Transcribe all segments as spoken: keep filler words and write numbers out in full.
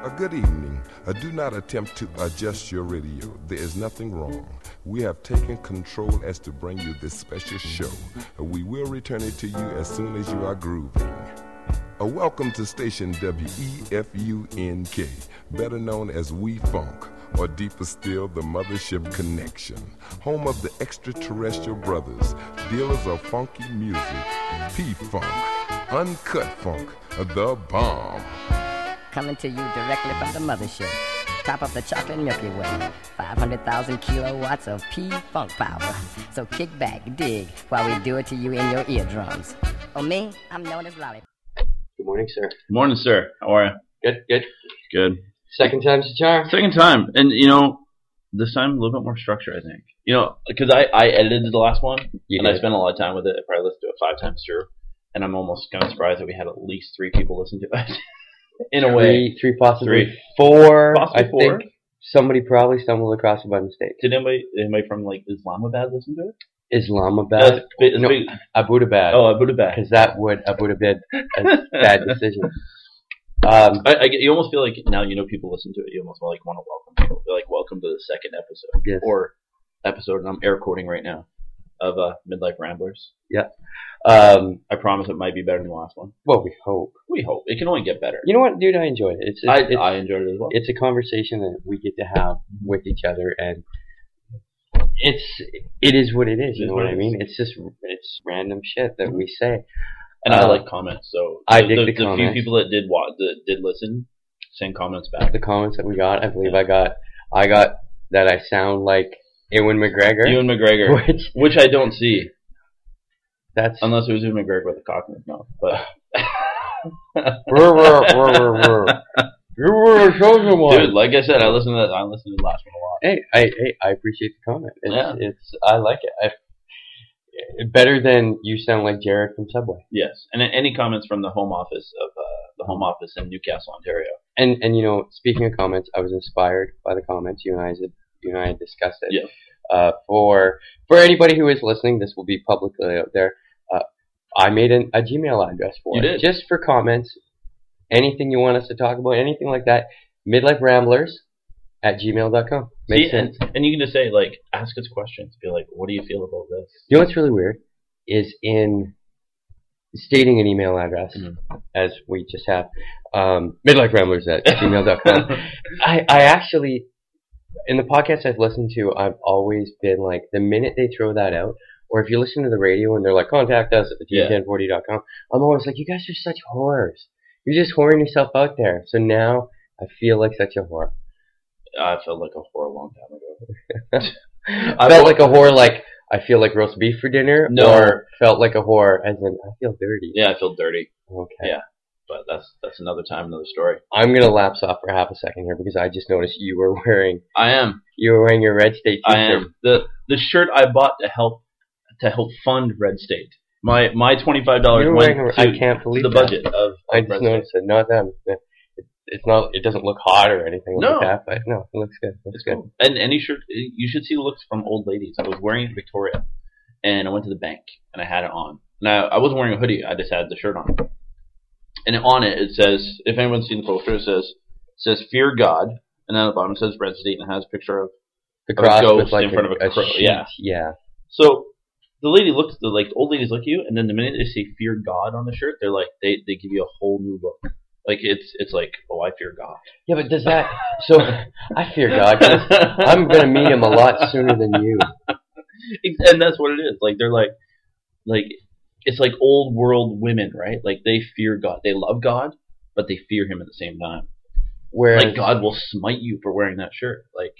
A good evening. Uh, do not attempt to adjust your radio. There is nothing wrong. We have taken control as to bring you this special show. Uh, we will return it to you as soon as you are grooving. Uh, welcome to station W E F U N K, better known as We Funk, or deeper still, the Mothership Connection, home of the extraterrestrial brothers, dealers of funky music, P-Funk, Uncut Funk, the bomb. Coming to you directly from the mothership. Top of the chocolate Milky Way. five hundred thousand kilowatts of P-Funk power. So kick back, dig, while we do it to you in your eardrums. Oh, me? I'm known as Lollipop. Good morning, sir. Good morning, sir. How are you? Good, good. Good. Second time's the charm. Second time. And, you know, this time a little bit more structure, I think. You know, because I, I edited the last one, You and did. I spent a lot of time with it. I probably listened to it five times through. And I'm almost kind of surprised that we had at least three people listen to it. In a way. Three, three possibly Three. four. Possibly I four. think somebody probably stumbled across it by mistake. Did anybody, anybody from, like, Islamabad listen to it? Islamabad? No, it's, it's no, big. Abbottabad. Oh, Abbottabad. Because that would, Abbottabad, a bad decision. Um, I, I, you almost feel like now you know people listen to it. You almost like want to welcome people. They're like, welcome to the second episode, Yes. or episode. And I'm air quoting right now of uh, Midlife Ramblers. yeah. Um, I promise it might be better than the last one. well, we hope. We hope it can only get better. You know what, dude? I enjoyed it. It's, it's, I it's, I enjoyed it as well. it's a conversation that we get to have with each other, and it's it is what it is. You It is know what what I it mean? It's just it's random shit that we say. And I uh, like comments. So I the, dig the, the the few comments. people that did wa- that did listen, send comments back. The comments that we got, I believe I got, I got that I sound like Ewan McGregor. Ewan McGregor, which which I don't see that's unless it was Ewan McGregor with a cock in his mouth. But Brr, brr, brr, brr, brr. You were a chosen one. dude, like I said, I listened to that. I listened to the last one a lot. Hey, I, hey, I appreciate the comment. It's, Yeah. it's, I like it. I, better than you sound like Jared from Subway. Yes, and then any comments from the home office of uh, the home office in Newcastle, Ontario. And and you know, speaking of comments, I was inspired by the comments. You and I did, you and I had discussed it. Yeah. Uh, for for anybody who is listening, this will be publicly out there. Uh, I made an, a Gmail address for You it, did. just for comments. Anything you want us to talk about, anything like that. Midlife Ramblers at gmail dot com. Makes See, sense. and, and you can just say, like, ask us questions. Be like, what do you feel about this? You know what's really weird is in stating an email address, Mhm. as we just have, um, midlife ramblers at gmail dot com. I, I actually, in the podcasts I've listened to, I've always been like, the minute they throw that out, or if you listen to the radio and they're like, contact us at the Yeah. T ten forty dot com, I'm always like, you guys are such whores. You're just whoring yourself out there. So now I feel like such a whore. I felt like a whore a long time ago. I felt like a whore, like I feel like roast beef for dinner, No. or felt like a whore as in I feel dirty. Yeah, I feel dirty, Okay. Yeah. but that's that's another time, another story. I'm gonna lapse off for half a second here because I just noticed you were wearing I am. you were wearing your Red State I t-shirt. am. The the shirt I bought to help to help fund Red State. My my twenty five dollars You're went wearing a- to I can't believe the that. budget of, of I Red just State. noticed it. Not them. It, it's not. It doesn't look hot or anything No. like that. But no, it looks good. It's It's good. cool. And any shirt, you should see looks from old ladies. I was wearing it in Victoria, and I went to the bank, and I had it on. Now, I wasn't wearing a hoodie, I just had the shirt on. And on it, it says, if anyone's seen the poster, it says, it says Fear God, and then at the bottom it says Red State, and it has a picture of, The a cross ghost with like in front of a crow, sheet. yeah. Yeah. so the lady looks, the like old ladies look at you, and then the minute they say Fear God on the shirt, they're like, they, they give you a whole new look. Like, it's it's like, oh, I fear God. Yeah, but does that? So I fear God. 'Cause I'm gonna meet him a lot sooner than you. And that's what it is. Like, they're like, like, it's like old world women, right? Like, they fear God. They love God, but they fear Him at the same time. Whereas, Like, God will smite you for wearing that shirt. Like,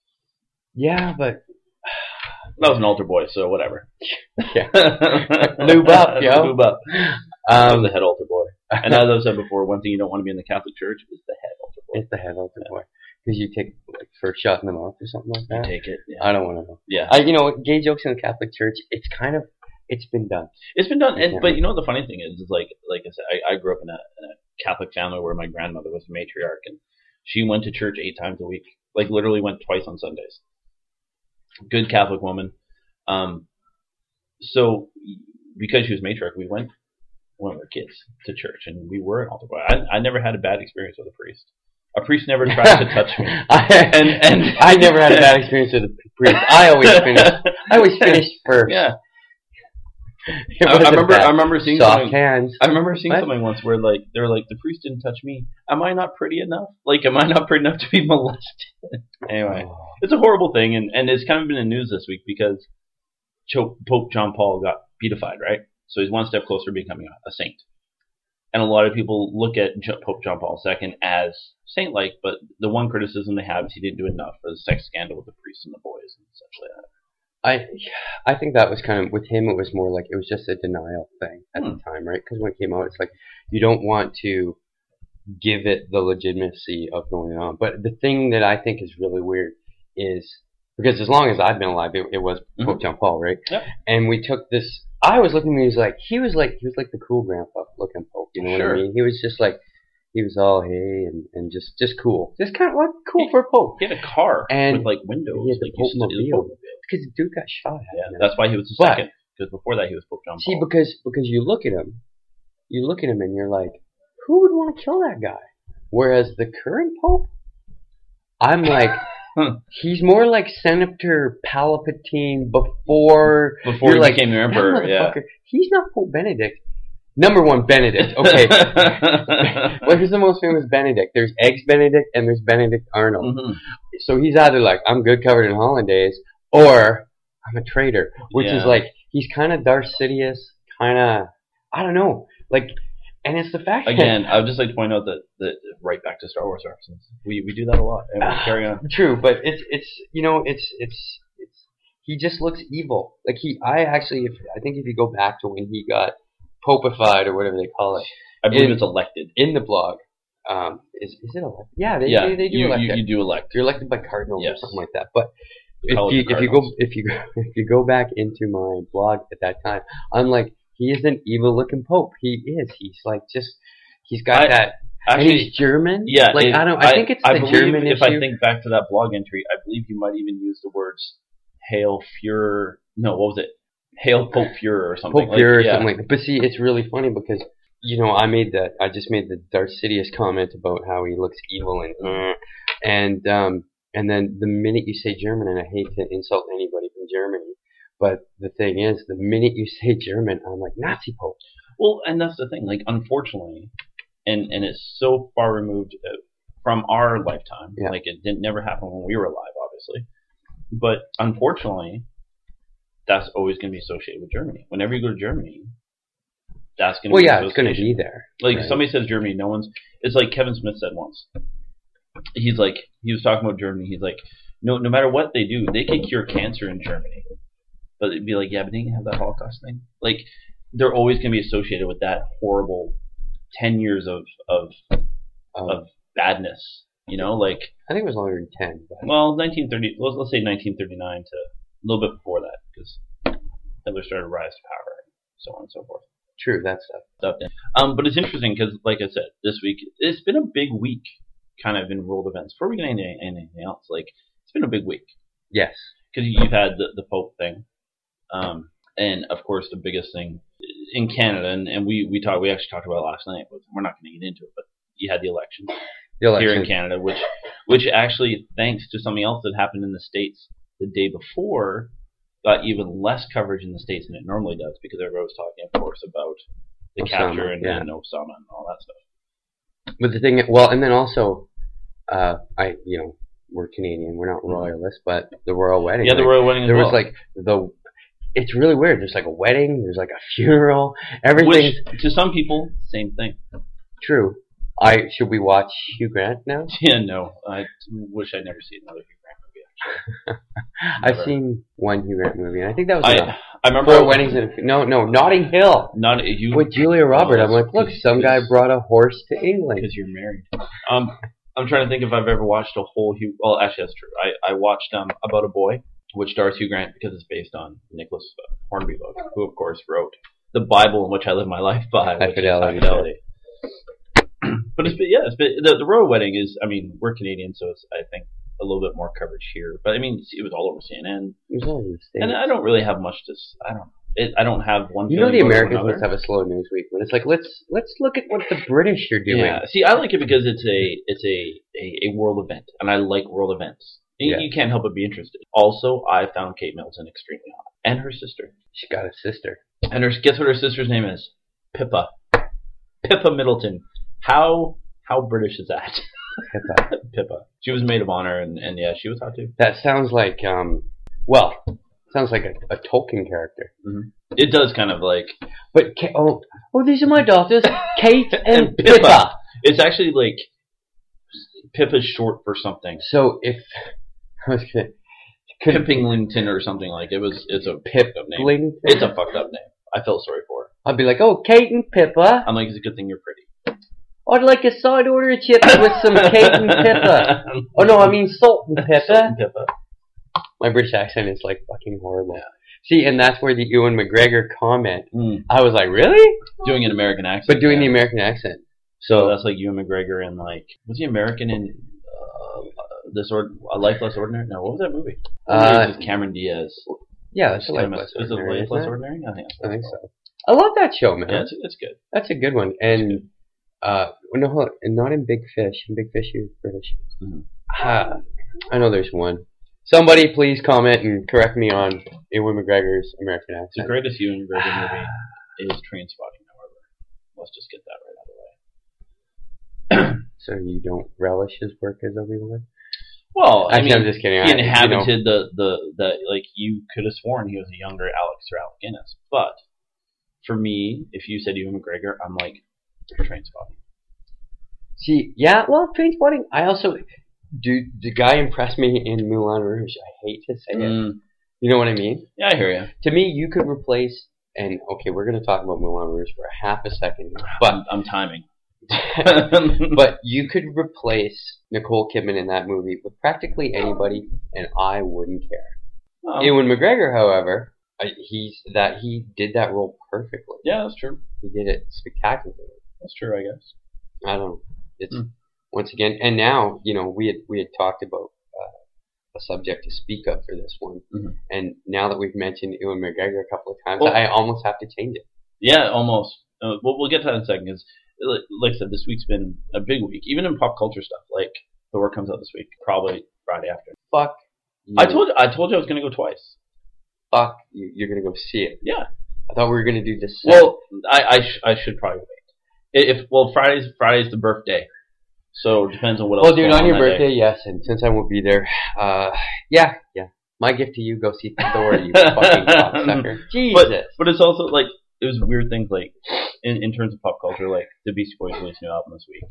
yeah, but that was an altar boy, so whatever. yeah, lube up, yo. Lube up. I was Um, the head altar boy. And as I've said before, one thing you don't want to be in the Catholic Church is the head altar boy. it's the head altar boy because you take like first shot in the mouth or something like You that. take it. Yeah. I don't want to know. yeah. I, you know, gay jokes in the Catholic Church. It's kind of, it's been done. It's been done, and, Yeah. but you know what the funny thing is, is like, like I said, I, I grew up in a, in a Catholic family where my grandmother was the matriarch, and she went to church eight times a week. Like, literally went twice on Sundays. Good Catholic woman. Um, so because she was matriarch, we went when we were kids to church, and we were an altar boy. I, I never had a bad experience with a priest. A priest never tried to touch me. I, and and I never had a bad experience with a priest. I always finished. I always finished first. Yeah. It I, I wasn't remember. bad. I remember seeing soft something. hands. I remember seeing What? something once where like they were like the priest didn't touch me. Am I not pretty enough? Like, am I not pretty enough to be molested? Anyway, Oh. it's a horrible thing, and and it's kind of been in the news this week because Cho- Pope John Paul got beatified, right? So he's one step closer to becoming a, a saint. And a lot of people look at Jo- Pope John Paul the Second as saint-like, but the one criticism they have is he didn't do enough for the sex scandal with the priests and the boys and such like that. I I think that was kind of, with him, it was more like, it was just a denial thing at Hmm. the time, right? Because when it came out, it's like, you don't want to give it the legitimacy of going on. But the thing that I think is really weird is, because as long as I've been alive, it, it was Mhm. Pope John Paul, right? Yep. And we took this, I was looking at him, he was like, he was like, he was like the cool grandpa looking Pope, you know what Sure. I mean? He was just like, he was all, hey, and, and just, just cool. Just kind of like cool for a Pope. He had a car And with like windows. he had the like, used to- Pope-mobile. the Pope-mobile. Because the dude got shot at. Yeah, man. that's why he was the But- second. Because before that, he was Pope John See, Paul. because because you look at him, you look at him and you're like, who would want to kill that guy? Whereas the current Pope, I'm like, he's more like Senator Palpatine before Before you're he like, became the that emperor, yeah. motherfucker, he's not Pope Benedict. Number one, Benedict. Okay. Well, who's the most famous Benedict? There's Eggs Benedict and there's Benedict Arnold. Mhm. So he's either like, I'm good covered in hollandaise, or I'm a traitor, which Yeah. is like, he's kind of Darth Sidious, kind of, I don't know, like, and it's the fact Again, I would just like to point out that, that right back to Star Wars references. We we do that a lot. And we carry on. that, true, but it's, it's, you know, it's, it's, it's, he just looks evil. Like he, I actually, if, I think if you go back to when he got popified or whatever they call it, I believe in- it's elected. in the blog, um, is, is it elected? Yeah, they, yeah, they, they do you, elect you, it. you do elect. You're elected by cardinals Yes. or something like that. But The if College you of if you go Cardinals. if you go if you go back into my blog at that time, I'm like, he is an evil looking pope. He is. He's like just he's got I- that. and Actually, he's German. yeah. like it- I don't. I, think it's I the believe German if issue. I think back to that blog entry, I believe you might even use the words "Hail Führer." No, what was it? "Hail Pope Führer" or something. Pope Pure or yeah. something like that. But see, it's really funny because you know I made that. I just made the Darth Sidious comment about how he looks evil and uh, and um and then the minute you say German, and I hate to insult anybody from Germany, but the thing is, the minute you say German, I'm like Nazi Pope. Well, and that's the thing. Like, unfortunately, and and it's so far removed uh, from our lifetime. Yeah. Like, it didn't never happen when we were alive, obviously. But unfortunately, that's always going to be associated with Germany. Whenever you go to Germany, that's going to Well, be yeah, the it's going to association. be there. Like, right? somebody says Germany, no one's. It's like Kevin Smith said once. He's like, he was talking about Germany. He's like, no, no matter what they do, they could cure cancer in Germany. But it'd be like, yeah, but didn't you have that Holocaust thing? Like, they're always going to be associated with that horrible ten years of of Um, of badness. You know, like, I think it was longer than ten. But well, nineteen thirty. Let's, let's say nineteen thirty-nine to a little bit before that, because Hitler started to rise to power, and so on and so forth. true, that stuff. Stuff. Um, but it's interesting because, like I said, this week it's been a big week, kind of in world events. Before we get into anything else, like it's been a big week Yes. because you've had the the Pope thing, um, and of course the biggest thing in Canada, and, and we we talked, we actually talked about it last night, but we're not going to get into it. But you had the election The election. here in Canada, which which actually, thanks to something else that happened in the States the day before, got even less coverage in the States than it normally does, because everybody was talking, of course, about the Osama, capture and, yeah. and Osama and all that stuff. But the thing, well, and then also, uh, I, you know, we're Canadian, we're not royalists, but the royal wedding. Yeah, the like, royal wedding as There well. was like the. It's really weird. There's like a wedding. There's like a funeral. Everything's Which, to some people, same thing. true. I should we watch Hugh Grant now? Yeah, no, I wish I'd never seen another Hugh Grant movie. I've Never. seen one Hugh Grant movie, and I think that was I enough. I remember Four weddings and a, no, no, Notting Hill Not you with Julia Roberts. I'm like, look, some guy brought a horse to England. because you're married. Um, I'm trying to think if I've ever watched a whole Hugh. Well, actually, that's true. I I watched um About a Boy, which stars Hugh Grant because it's based on Nicholas Hornby book, who of course wrote the Bible in which I live my life by, High which Fidelity. is High Fidelity. But it's been, yeah, it's been, the the royal wedding is. I mean, we're Canadian, so it's I think a little bit more coverage here. But I mean, it was all over C N N, It was all in the States. and I don't really have much to. s- I don't. it, I don't have one. You know, the feeling over Americans another. must have a slow news week when it's like, let's let's look at what the British are doing. Yeah. See, I like it because it's a it's a, a, a world event, and I like world events. You, Yeah. you can't help but be interested. Also, I found Kate Middleton extremely hot, and her sister. She's got a sister. And her guess what her sister's name is? Pippa. Pippa Middleton. How how British is that? Pippa. Pippa. She was maid of honor, and, and yeah, she was hot too. That sounds like, um, well, sounds like a, a Tolkien character. Mm-hmm. It does kind of like But, Ka- oh, oh, these are my daughters, Kate and, And Pippa. Pippa. It's actually like Pippa's short for something. So if, I was gonna, could Pippinglington or something like it was. It's a Pip fucked up name. Bling, It's a fucked up name. I felt sorry for her. I'd be like, oh, Kate and Pippa. I'm like, it's a good thing you're pretty. I'd like a side order of chips with some Kate and Pippa. Oh no, I mean salt and Salt pepper. and Pippa. My British accent is like fucking horrible. See, and that's where the Ewan McGregor comment, Mm. I was like, really? Doing an American accent. But doing the yeah. American accent. So So, that's like Ewan McGregor and like was he American in uh, this or a Life Less Ordinary? No, what was that movie? Uh, It was Cameron Diaz. yeah, that's a Kind life of- less Is it ordinary, Life isn't Less it? Ordinary? I think that's I what think it's so. I love that show, man. called. Yeah, it's, it's good. That's a good one. And, uh, no, hold on, and not in Big Fish. In Big Fish, you're British. Mhm. Ah, I know there's one. Somebody please comment and correct me on Ewan McGregor's American The accent. greatest Ewan McGregor movie is Trainspotting, however. Let's just get that right out of the way. So you don't relish his work as Obi-Wan? Well, I Actually, mean, I'm just kidding. he I- you know. inhabited the, the, the, like, you could have sworn he was a younger Alex or Alec Guinness. But, for me, if you said Ewan McGregor, I'm like, Trainspotting. See, yeah, well, Trainspotting, I also, dude, the guy impressed me in Moulin Rouge. I hate to say it. Mm, You know what I mean? yeah, I hear you. To me, you could replace, and okay, we're going to talk about Moulin Rouge for a half a second, but I'm, I'm timing. but you could replace Nicole Kidman in that movie with practically anybody, and I wouldn't care. Oh, Ewan McGregor, however, I- he's that he did that role perfectly. yeah, that's true. He did it spectacularly. That's true, I guess. I don't know. It's Mm. once again, and now you know we had we had talked about uh, a subject to speak of for this one, Mhm. and now that we've mentioned Ewan McGregor a couple of times, Well- I almost have to change it. Yeah, almost. Uh, we'll, we'll get to that in a second. Cause, like like I said, this week's been a big week, even in pop culture stuff. Like Thor comes out this week, probably Friday after. Fuck. You. I told you, I told you I was going to go twice. Fuck. You, you're gonna go see it. Yeah. I thought we were gonna do this. Well, I I, sh- I should probably wait. If well, Friday's Friday's the birthday, so it depends on what else. Well, dude, going on your that birthday, day. yes, and since I won't be there, uh, yeah, yeah. My gift to you: go see Thor, you fucking cocksucker. Jesus. But but it's also like it was weird things like in, in terms of pop culture, like the Beastie Boys released a new album this week,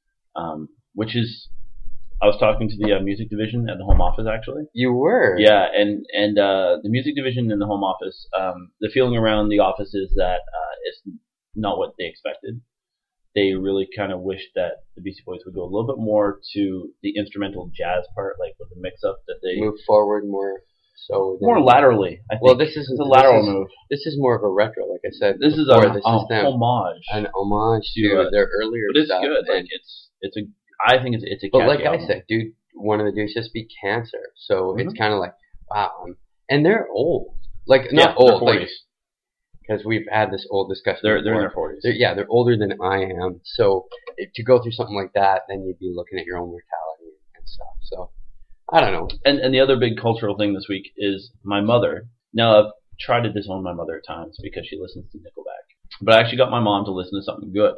um, which is I was talking to the uh, music division at the Home Office actually. You were. Yeah, and and uh, the music division in the Home Office, um, the feeling around the office is that uh, it's not what they expected. They really kind of wished that the Beastie Boys would go a little bit more to the instrumental jazz part, like with the mix-up that they Move forward more. So than- more laterally. I think. Well, this isn't it's a lateral this is, move. This is more of a retro, like I said. This is a, before. a This is them, homage, an homage to, to uh, their earlier but it's stuff. good. Like and- it's it's a. I think it's it's a. but like catchy I album. said, dude, one of the dudes just beat cancer, so it's Mhm. kind of like wow, um, and they're old, like yeah, not old, like forties. because we've had this old discussion. They're they're in before. their forties. They're, yeah, they're older than I am. So if, to go through something like that, then you'd be looking at your own mortality and stuff. So I don't know. And and the other big cultural thing this week is my mother. Now I've tried to disown my mother at times because she listens to Nickelback, but I actually got my mom to listen to something good.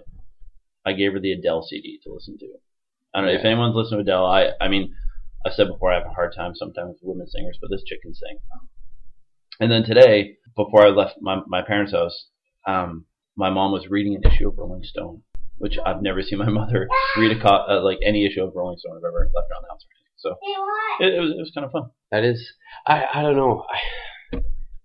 I gave her the Adele C D to listen to. I don't know if Yeah. anyone's listened to Adele. I I mean, I said before I have a hard time sometimes with women singers, but this chick can sing. And then today, before I left my my parents' house, um, my mom was reading an issue of Rolling Stone, which I've never seen my mother read a co- uh, like any issue of Rolling Stone I've ever left around the house or anything. So it, it was it was kind of fun. That is, I I don't know. I,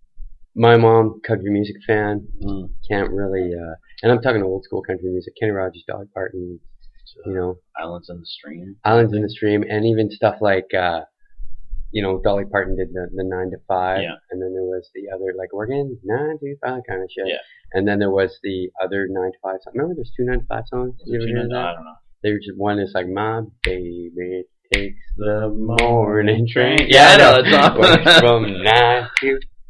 my mom, country music fan, Mm. can't really, uh, and I'm talking old school country music, Kenny Rogers, Dolly Parton, you know, Islands in the Stream. Islands in the Stream, and even stuff like, uh, you know, Dolly Parton did the, the nine to five, Yeah. and then there was the other, like, Oregon, nine to five kind of shit. Yeah. And then there was the other nine to five song. Remember there's two nine to five songs? Did you ever hear that? I don't know. There's one is like, my baby takes the morning train. Yeah, I know that song. Works from nine to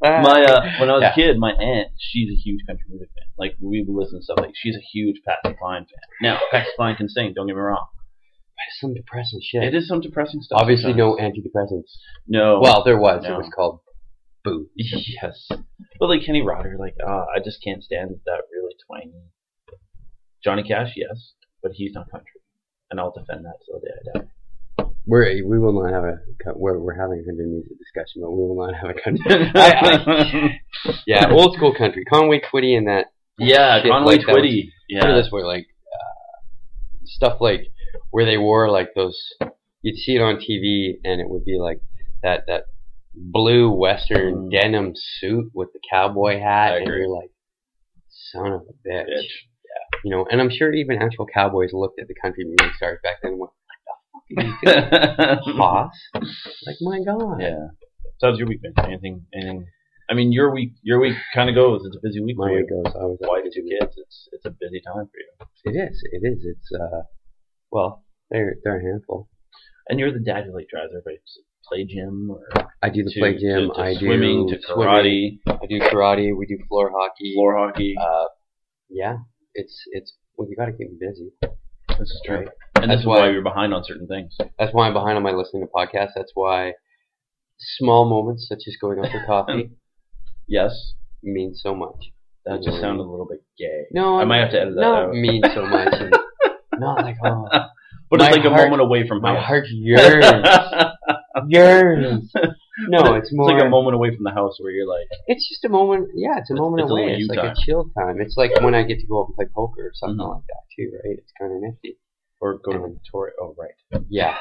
my uh, when I was Yeah. a kid, my aunt, she's a huge country music fan. Like we would listen to stuff like she's a huge Patsy Cline fan. Now Patsy Cline can sing. Don't get me wrong. It's some depressing shit. It is some depressing stuff. Obviously, sometimes. no antidepressants. No. Well, there was. No. It was called Boo. Yes. But like Kenny Rodder, like uh, I just can't stand that really twangy. Johnny Cash, yes, but he's not country, and I'll defend that till the day I die. We're we will not have a we're we're having a country music discussion, but we will not have a country. I, I, yeah, old school country. Conway Twitty and that. Yeah, shit Conway like that was- Twitty. Put Yeah. it this way, like uh, stuff like where they wore like those. You'd see it on T V, and it would be like that that blue Western Mm. denim suit with the cowboy hat, I and agree. you're like, son of a bitch. Bitch. You know, and I'm sure even actual cowboys looked at the country music stars back then and went, "What the fuck are you doing, Hoss?" Like, my God. Yeah. So how's your week been? Anything? Anything? I mean, your week. Your week kind of goes. It's a busy week My for week you. goes. I was Wife, two kids. It's it's a busy time for you. It is. It is. It's uh, well, they're they're a handful. And you're the dad who like drives everybody to play gym or I do the to, play gym. to, to I swimming, do to swimming, karate, I do karate. We do floor hockey. floor hockey. Uh, yeah. It's it's well, you got to keep me busy. This is true. Right. And That's this is why why- you're behind on certain things. That's why I'm behind on my listening to podcasts. That's why small moments such as going out for coffee Yes, mean so much. that just sounded a little bit gay. No, I might have to edit that not out. mean so much. And not like oh, But My it's like a heart- moment away from my house. heart yearns, yearns. No, it's It's more. like a moment away from the house where you're like, It's just a moment. Yeah, it's a It's- moment it's a away. little It's you like time. a chill time. It's like when I get to go out and play poker or something Mhm. like that too, right? It's kind of nifty. or go to Mm. Victoria. Oh, right. Yeah.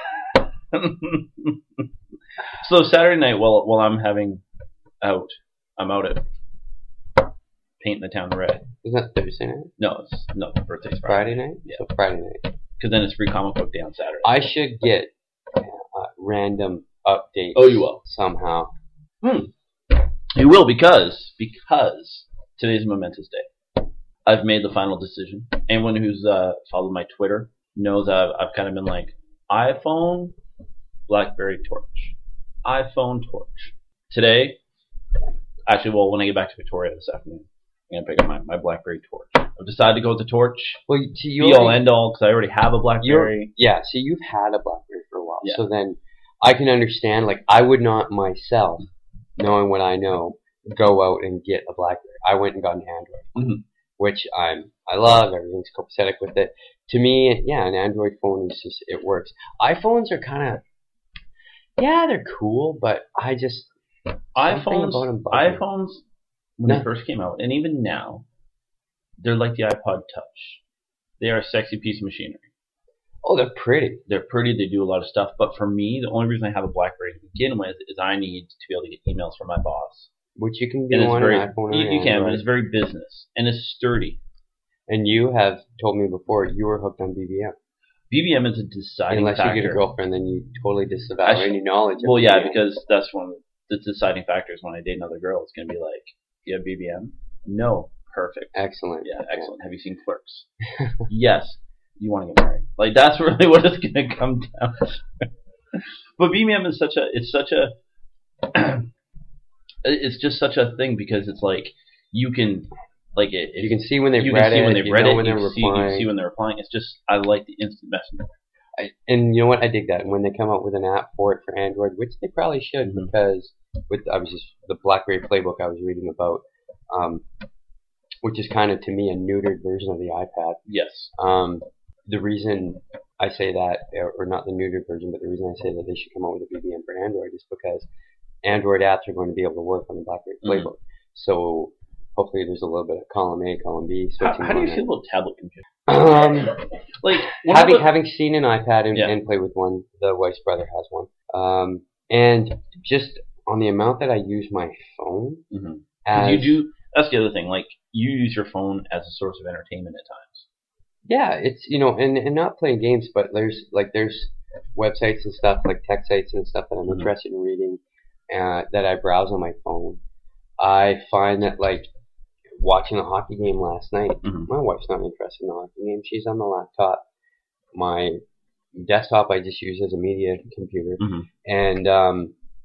So Saturday night, while while I'm having out, I'm out at painting the town red. Isn't that Thursday night? No, it's no birthday's Friday. Friday night? Yeah. So Friday night. Because then it's free comic book day on Saturday. I should get uh, random updates. Oh, you will. Somehow. Hmm. You will because because today's a momentous day. I've made the final decision. Anyone who's uh, followed my Twitter knows I've I've kind of been like iPhone, BlackBerry Torch, iPhone Torch. Today, actually, well, when I get back to Victoria this afternoon, I'm gonna pick up my, my BlackBerry Torch. I've decided to go with the Torch. Well, see, you Be all already- end all because I already have a BlackBerry. Yeah, so you've had a BlackBerry for a while. Yeah. So then I can understand, like, I would not myself, knowing what I know, go out and get a BlackBerry. I went and got an Android phone, Mhm. which I'm, I love. Everything's copacetic with it. To me, yeah, an Android phone is just, it works. iPhones are kind of, yeah, they're cool, but I just, iPhones, something about 'em bug me. iPhones, when No. they first came out, and even now, they're like the iPod Touch. They are a sexy piece of machinery. oh, they're pretty. They're pretty, they do a lot of stuff, but for me, the only reason I have a BlackBerry to begin with is I need to be able to get emails from my boss. Which you can And do it's on very, an iPhone or you, an you can, but Android. it's very business, and it's sturdy. And you have told me before you were hooked on B B M. B B M is a deciding Unless factor. you get a girlfriend, then you totally disavow I should- any knowledge of Well, yeah, B B M. because that's one of the deciding factors when I date another girl. It's going to be like, do you have B B M? No. Perfect. Excellent. Yeah, excellent. Have you seen Clerks? Yes. You want to get married? Like that's really what it's going to come down to. But B B M is such a, it's such a, it's just such a thing because it's like you can, like it. You can see when they've you read can see it. when they've you read know it. when You they're can see, you replying. can see when they're replying. It's just I like the instant messenger. I, and you know what? I dig that. And when they come out with an app for it for Android, which they probably should, Mhm. because with I was just the BlackBerry Playbook I was reading about, um, which is kind of to me a neutered version of the iPad. Yes. Um, the reason I say that, or or not the neutered version, but the reason I say that they should come out with a B B M for Android is because Android apps are going to be able to work on the BlackBerry Mhm. Playbook. So hopefully there's a little bit of column A, column B How, switching how do you going feel about tablet computers? on. Um, Like one having of the, having seen an iPad and, Yeah. and played with one, the wife's brother has one, um, and just on the amount that I use my phone, Mhm. 'Cause as you do. That's the other thing. Like you use your phone as a source of entertainment at times. yeah, it's you know, and, and not playing games, but there's like there's websites and stuff like tech sites and stuff that I'm Mhm. interested in reading, uh, that I browse on my phone. I find that like watching a hockey game last night, Mhm. my wife's not interested in the hockey game. She's on the laptop. My desktop I just use as a media computer. Mhm. And um,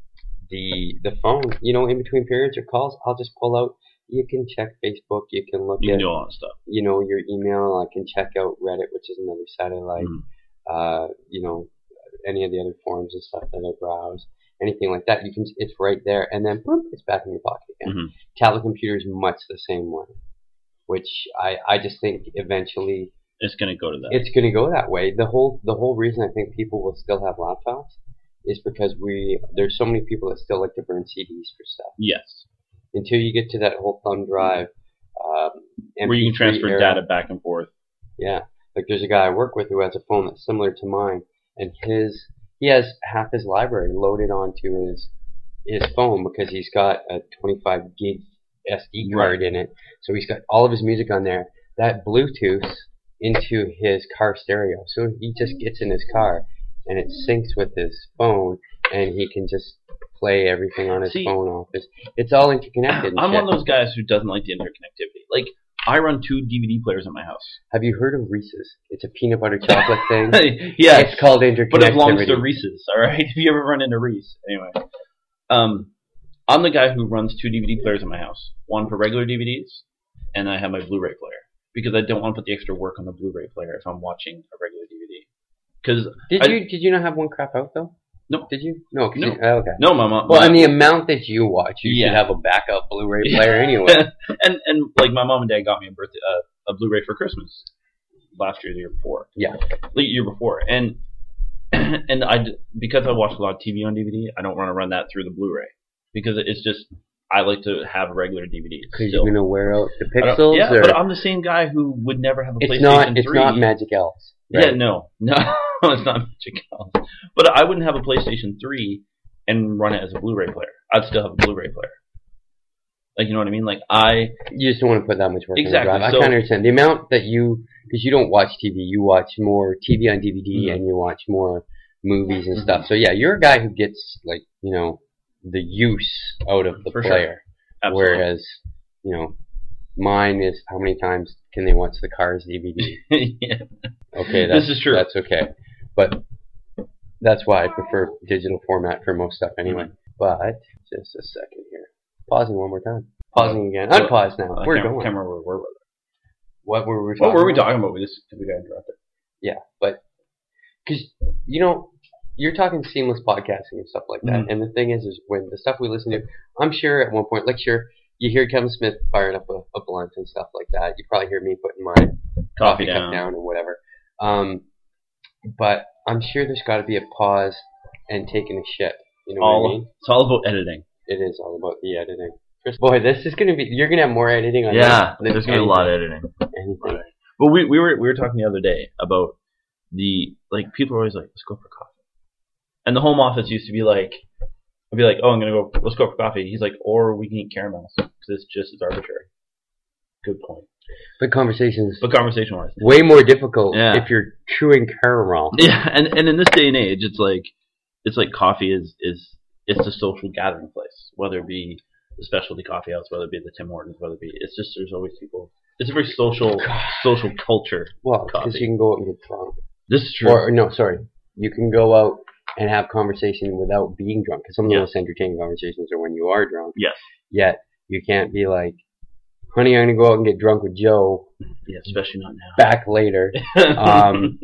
the the phone, you know, in between periods or calls, I'll just pull out. You can check Facebook. You can look You at can do all that stuff. you know your email. I can check out Reddit, which is another site I like. Mm. Uh, you know, any of the other forums and stuff that I browse, anything like that. You can. It's right there, and then boom, it's back in your pocket again. Mm-hmm. Tablet computer is much the same way, which I I just think eventually It's going to go to that. it's going to go that way. The whole the whole reason I think people will still have laptops is because we there's so many people that still like to burn C Ds for stuff. Yes. Until you get to that whole thumb drive, um, Where you can transfer era. data back and forth. Yeah, like there's a guy I work with who has a phone that's similar to mine, and his he has half his library loaded onto his his phone because he's got a twenty-five gig S D card Right. in it. So he's got all of his music on there. That Bluetooth into his car stereo. So he just gets in his car and it syncs with his phone, and he can just play everything on his See, phone off his. It's all interconnected. And I'm shit. one of those guys who doesn't like the interconnectivity. Like, I run two D V D players at my house. Have you heard of Reese's? It's a peanut butter chocolate thing. Yeah. It's called interconnectivity. But it belongs to Reese's, alright? If you ever run into Reese. Anyway. Um, I'm the guy who runs two D V D players in my house. One for regular D V Ds, and I have my Blu-ray player. Because I don't want to put the extra work on the Blu-ray player if I'm watching a regular D V D. Because Did I, you did you not have one crap out though? No. Did you? No. 'Cause No. You, oh, okay. No, my mom. Well, my, and the amount that you watch, you Yeah. should have a backup Blu-ray player anyway. and and like my mom and dad got me a birthday uh, a Blu-ray for Christmas last year, the year before, Yeah. the year before, and and I d- because I watch a lot of T V on D V D, I don't want to run that through the Blu-ray because it's just I like to have a regular D V D. Because still. you're gonna wear out the I don't- pixels. yeah, or but I'm the same guy who would never have a it's PlayStation not. It's three. not Magic Elves. Yeah, Right? no, no, it's not Magic Elf. But I wouldn't have a PlayStation three and run it as a Blu-ray player. I'd still have a Blu-ray player. Like, you know what I mean? Like, I You just don't want to put that much work Exactly, in the drive. so- I kind of understand the amount that you because you don't watch T V. You watch more T V on D V D, Mhm. and you watch more movies and Mhm. stuff. So yeah, you're a guy who gets like you know the use out of the For sure. player. absolutely. Whereas, you know, mine is how many times can they watch the Cars D V D? Yeah. Okay, that's, This is true. That's okay, but that's why I prefer digital format for most stuff anyway. Mm-hmm. But just a second here, pausing one more time, pausing again, unpause now. I We're can't, going. can't remember where we were. What were we talking? What were we about? talking about? We just we got interrupted. Yeah, but because you know. You're talking seamless podcasting and stuff like that, Mhm. and the thing is, is when the stuff we listen to, I'm sure at one point, like sure, you hear Kevin Smith firing up a, a blunt and stuff like that. You probably hear me putting my coffee, Coffee cup down. down or whatever. Um, but I'm sure there's got to be a pause and taking a shit. You know All what I mean? it's all about editing. It is all about the editing. Chris, boy, this is gonna be. You're gonna have more editing on Yeah, this than there's gonna be a lot of anything. editing. Anything. But we we were we were talking the other day about the like people are always like, let's go for coffee. And the home office used to be like, I'd be like, oh, I'm gonna go, let's go for coffee. He's like, or we can eat caramels because it's just as arbitrary. Good point. But conversations But conversation wise, way more difficult Yeah. if you're chewing caramel. yeah. And and in this day and age, it's like it's like coffee is is it's a social gathering place, whether it be the specialty coffee house, whether it be the Tim Hortons, whether it be it's just there's always people. It's a very social social culture. Well, because Coffee. you can go out and get drunk. This is true. Or no, sorry, you can go out and have conversation without being drunk. Because some of the Yeah. most entertaining conversations are when you are drunk. yes. Yet you can't be like, "Honey, I'm gonna go out and get drunk with Joe." Yeah, especially not now. Back later. Um,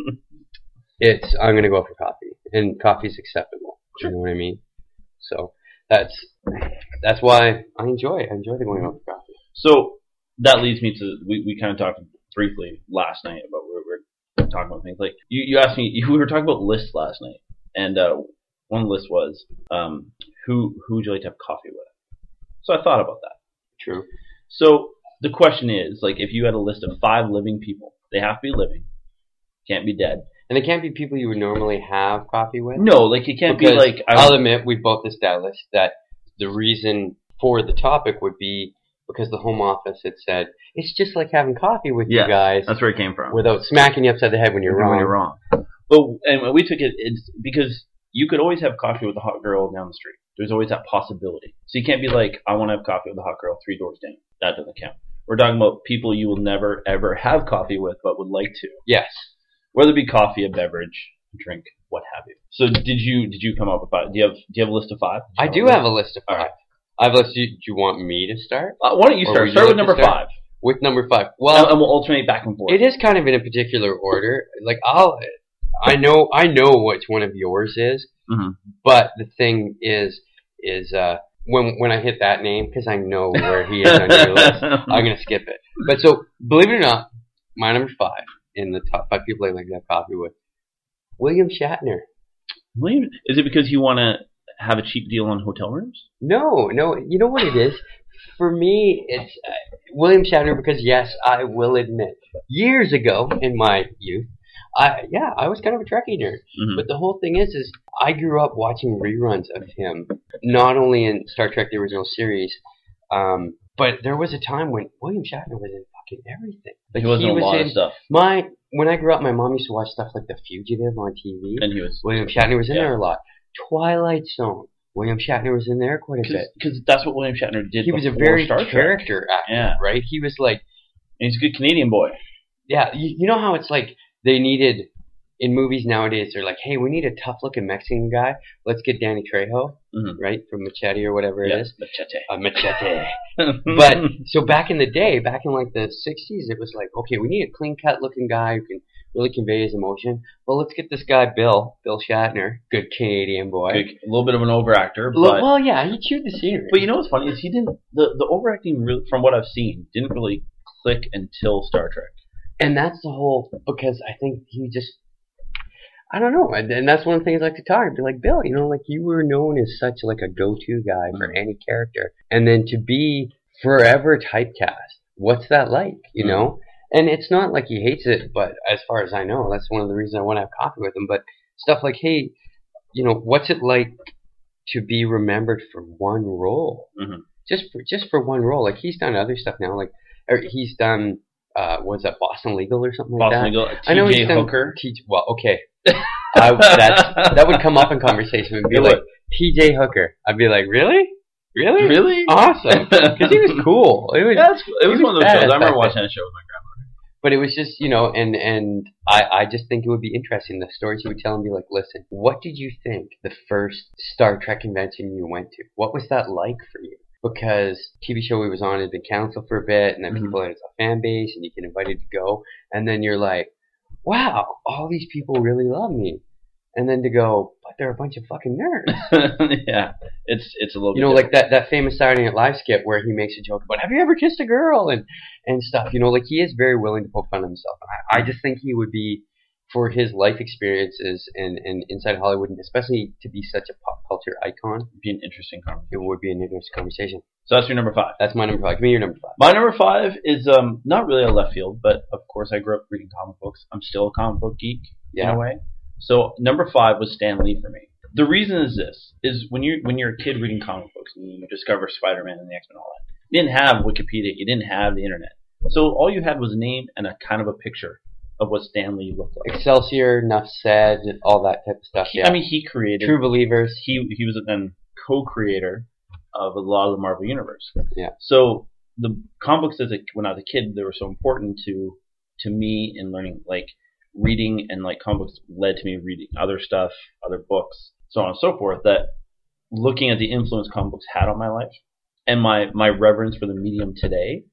It's I'm gonna go for coffee, and coffee's acceptable. You know what I mean? So that's that's why I enjoy it. I enjoy the going out for coffee. So that leads me to we, we kind of talked briefly last night about we were talking about things like you, you asked me you, we were talking about lists last night, and uh, one list was um, who who would you like to have coffee with? So I thought about that. True. So the question is like if you had a list of five living people, they have to be living, can't be dead. And they can't be people you would normally have coffee with. No, like it can't Because be like I, I'll admit we both established that the reason for the topic would be because the home office had said it's just like having coffee with Yeah, you guys that's where it came from. without smacking you upside the head when you're wrong. When you're wrong. But and we took it it's because you could always have coffee with a hot girl down the street. There's always that possibility. So you can't be like, I want to have coffee with a hot girl three doors down. That doesn't count. We're talking about people you will never ever have coffee with, but would like to. Yes. Whether it be coffee, a beverage, drink, what have you. So did you did you come up with five? Do you have do you have a list of five? I do a have a list of five. Right. I have a list. Do you want me to start? Uh, why don't you start? Start with number start? five. With number five. Well, and we'll alternate back and forth. It is kind of in a particular order. Like I'll, I know, I know which one of yours is. Mm-hmm. But the thing is, is uh, when when I hit that name, because I know where he is on your list, I'm gonna skip it. But so, believe it or not, my number five in the top five people I like to have coffee with, William Shatner. William, is it because you want to have a cheap deal on hotel rooms? No, no. You know what it is? For me, it's uh, William Shatner because, yes, I will admit, years ago in my youth, I yeah, I was kind of a Trekkie nerd. Mm-hmm. But the whole thing is, is I grew up watching reruns of him, not only in Star Trek the original series, um, but there was a time when William Shatner was in fucking everything. Like he was in a lot in of stuff. My when I grew up, my mom used to watch stuff like The Fugitive on T V, and he was William Shatner was in yeah. there a lot. Twilight Zone. William Shatner was in there quite a Cause, bit. Because that's what William Shatner did. He was a very Star character Trek. actor, yeah. right? He was like... And he's a good Canadian boy. Yeah, you, you know how it's like they needed... In movies nowadays, they're like, hey, we need a tough-looking Mexican guy. Let's get Danny Trejo, mm-hmm. right, from Machete or whatever yeah, it is. Machete. Uh, machete. But, so back in the day, back in like the sixties, it was like, okay, we need a clean-cut looking guy who can really convey his emotion. Well, let's get this guy, Bill, Bill Shatner, good Canadian boy. Good, a little bit of an overactor, but... Well, yeah, he chewed the scenery. But you know what's funny is he didn't... The, the overacting, really, from what I've seen, didn't really click until Star Trek. And that's the whole... Because I think he just... I don't know, and, and that's one of the things I like to talk. I'd be like, Bill, you know, like you were known as such like a go-to guy for mm-hmm. any character, and then to be forever typecast, what's that like, you mm-hmm. know? And it's not like he hates it, but as far as I know, that's one of the reasons I want to have coffee with him. But stuff like, hey, you know, what's it like to be remembered for one role? Mm-hmm. Just for just for one role. Like he's done other stuff now, like or he's done. Uh, was that Boston Legal or something Boston like that? Legal, I know T J he's done Hooker. T- well, okay. I, that's, that would come up in conversation and be it like, would. T J Hooker. I'd be like, really? Really? Really? Awesome. Because he was cool. It was, yeah, it was, was one of those shows. I remember watching thing. that show with my grandmother. But it was just, you know, and, and I, I just think it would be interesting. The stories he would tell and be like, listen, what did you think the first Star Trek convention you went to? What was that like for you? Because T V show he was on had been canceled for a bit, and then mm-hmm. people had a fan base, and you get invited to go, and then you're like, wow, all these people really love me. And then to go, but they're a bunch of fucking nerds. Yeah, it's it's a little you bit know, different. like that, that famous Saturday Night Live skit where he makes a joke about, have you ever kissed a girl? And, and stuff. You know, like he is very willing to poke fun of himself. I, I just think he would be, for his life experiences and, and inside Hollywood, and especially to be such a pop culture icon, it'd be an interesting conversation. It would be an interesting conversation. So that's your number five. That's my number five. Give me your number five. My number five is um not really a left field, but of course I grew up reading comic books. I'm still a comic book geek yeah. in a way. So number five was Stan Lee for me. The reason is this: is when you when you're a kid reading comic books and you discover Spider-Man and the X-Men and all that, you didn't have Wikipedia, you didn't have the internet, so all you had was a name and a kind of a picture of what Stan Lee looked like. Excelsior, Enough Said, all that type of stuff. He, yeah. I mean, he created True Believers. He he was then co-creator of a lot of the Marvel Universe. Yeah. So the comic books as a, when I was a kid, they were so important to to me in learning, like reading, and like comic books led to me reading other stuff, other books, so on and so forth. That looking at the influence comic books had on my life and my my reverence for the medium today,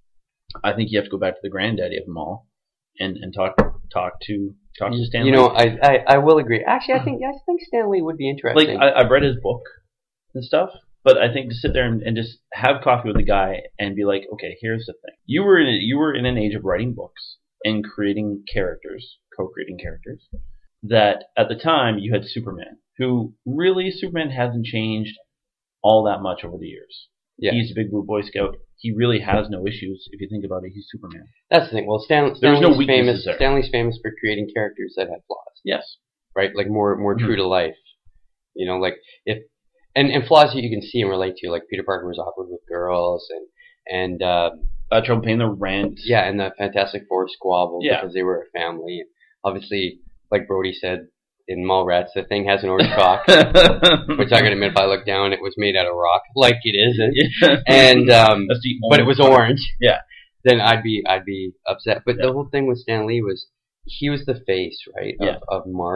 I think you have to go back to the granddaddy of them all. And, and talk talk to talk to Stan Lee. You know, I, I, I will agree. Actually, I think I think Stan Lee would be interesting. Like I, I've read his book and stuff, but I think to sit there and, and just have coffee with a guy and be like, okay, here's the thing: you were in a, you were in an age of writing books and creating characters, co-creating characters. That at the time you had Superman, who really Superman hasn't changed all that much over the years. Yeah. He's a big blue Boy Scout. He really has no issues. If you think about it, he's Superman. That's the thing. Well, Stan, There's Stanley's no famous. there. Stanley's famous for creating characters that had flaws. Yes. Right? Like more more mm-hmm. true to life. You know, like if and, and flaws that you can see and relate to. Like Peter Parker was awkward with girls, and and um, uh, trouble paying the rent. Yeah, and the Fantastic Four squabbled yeah. because they were a family. Obviously, like Brody said in Mallrats, the thing has an orange cock, which I gotta admit, if I look down, it was made out of rock, like it isn't. Yeah. And um, but it was orange. Yeah. Then I'd be I'd be upset. But yeah. the whole thing with Stan Lee was he was the face, right, of, yeah. of Marvel,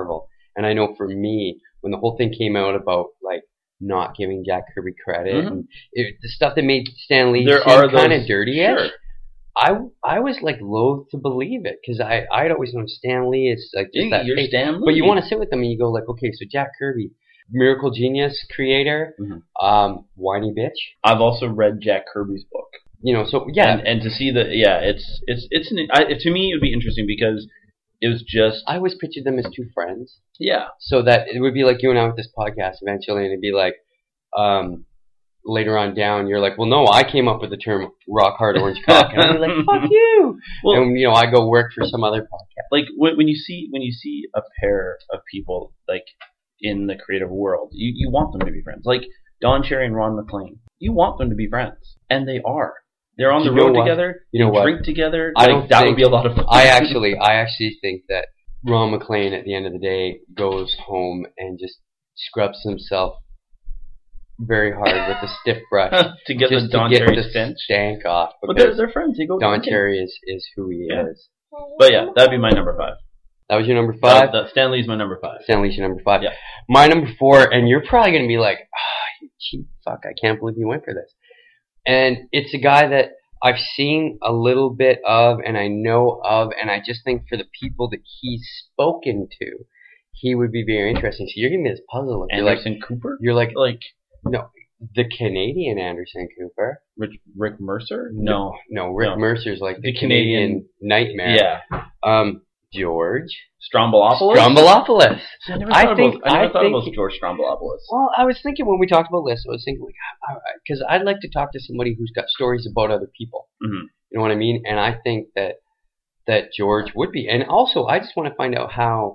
And I know for me, when the whole thing came out about like not giving Jack Kirby credit mm-hmm. and it, the stuff that made Stan Lee there seem kind of dirty, sure. I, I was like loath to believe it because I I'd always known Stan Lee is like just yeah, that you're fake. Stan Lee. But you want to sit with them and you go like, okay, so Jack Kirby, Miracle Genius creator, mm-hmm. um, whiny bitch. I've also read Jack Kirby's book. You know, so yeah, and, and to see the yeah, it's it's it's an, I, to me it would be interesting because it was just I always pictured them as two friends. Yeah, so that it would be like you and I with this podcast eventually, and it'd be like. Um, later on down, you're like, well, no, I came up with the term rock hard orange cock. And I'd be like, fuck you. Well, and, you know, I go work for some other podcast. Like, when, when you see when you see a pair of people, like, in the creative world, you, you want them to be friends. Like, Don Cherry and Ron McLean. You want them to be friends. And they are. They're on the road together. You know they what? Drink together. I like, don't that think, would be a lot of fun. I actually, I actually think that Ron McLean, at the end of the day, goes home and just scrubs himself very hard with a stiff brush to get just the Don to get Cherry the stench. stank off. But they're, they're friends. They go Don Cherry is, is who he yeah. is. But yeah, that'd be my number five. That was your number five? That, that Stan Lee's my number five. Stan Lee's your number five. Yeah. My number four, and you're probably going to be like, ah, oh, you cheap fuck, I can't believe you went for this. And it's a guy that I've seen a little bit of and I know of, and I just think for the people that he's spoken to, he would be very interesting. So you're giving me this puzzle. You're Anderson like, Cooper? You're like, like no, the Canadian Anderson Cooper. Rick, Rick Mercer? No, no, Rick no. Mercer's like the, the Canadian, Canadian nightmare. Yeah. Um, George Strombolopoulos. Strombolopoulos. I never I thought think about, I never I thought think, about George Strombolopoulos. Well, I was thinking when we talked about this, I was thinking like, because I'd like to talk to somebody who's got stories about other people. Mm-hmm. You know what I mean? And I think that that George would be. And also, I just want to find out how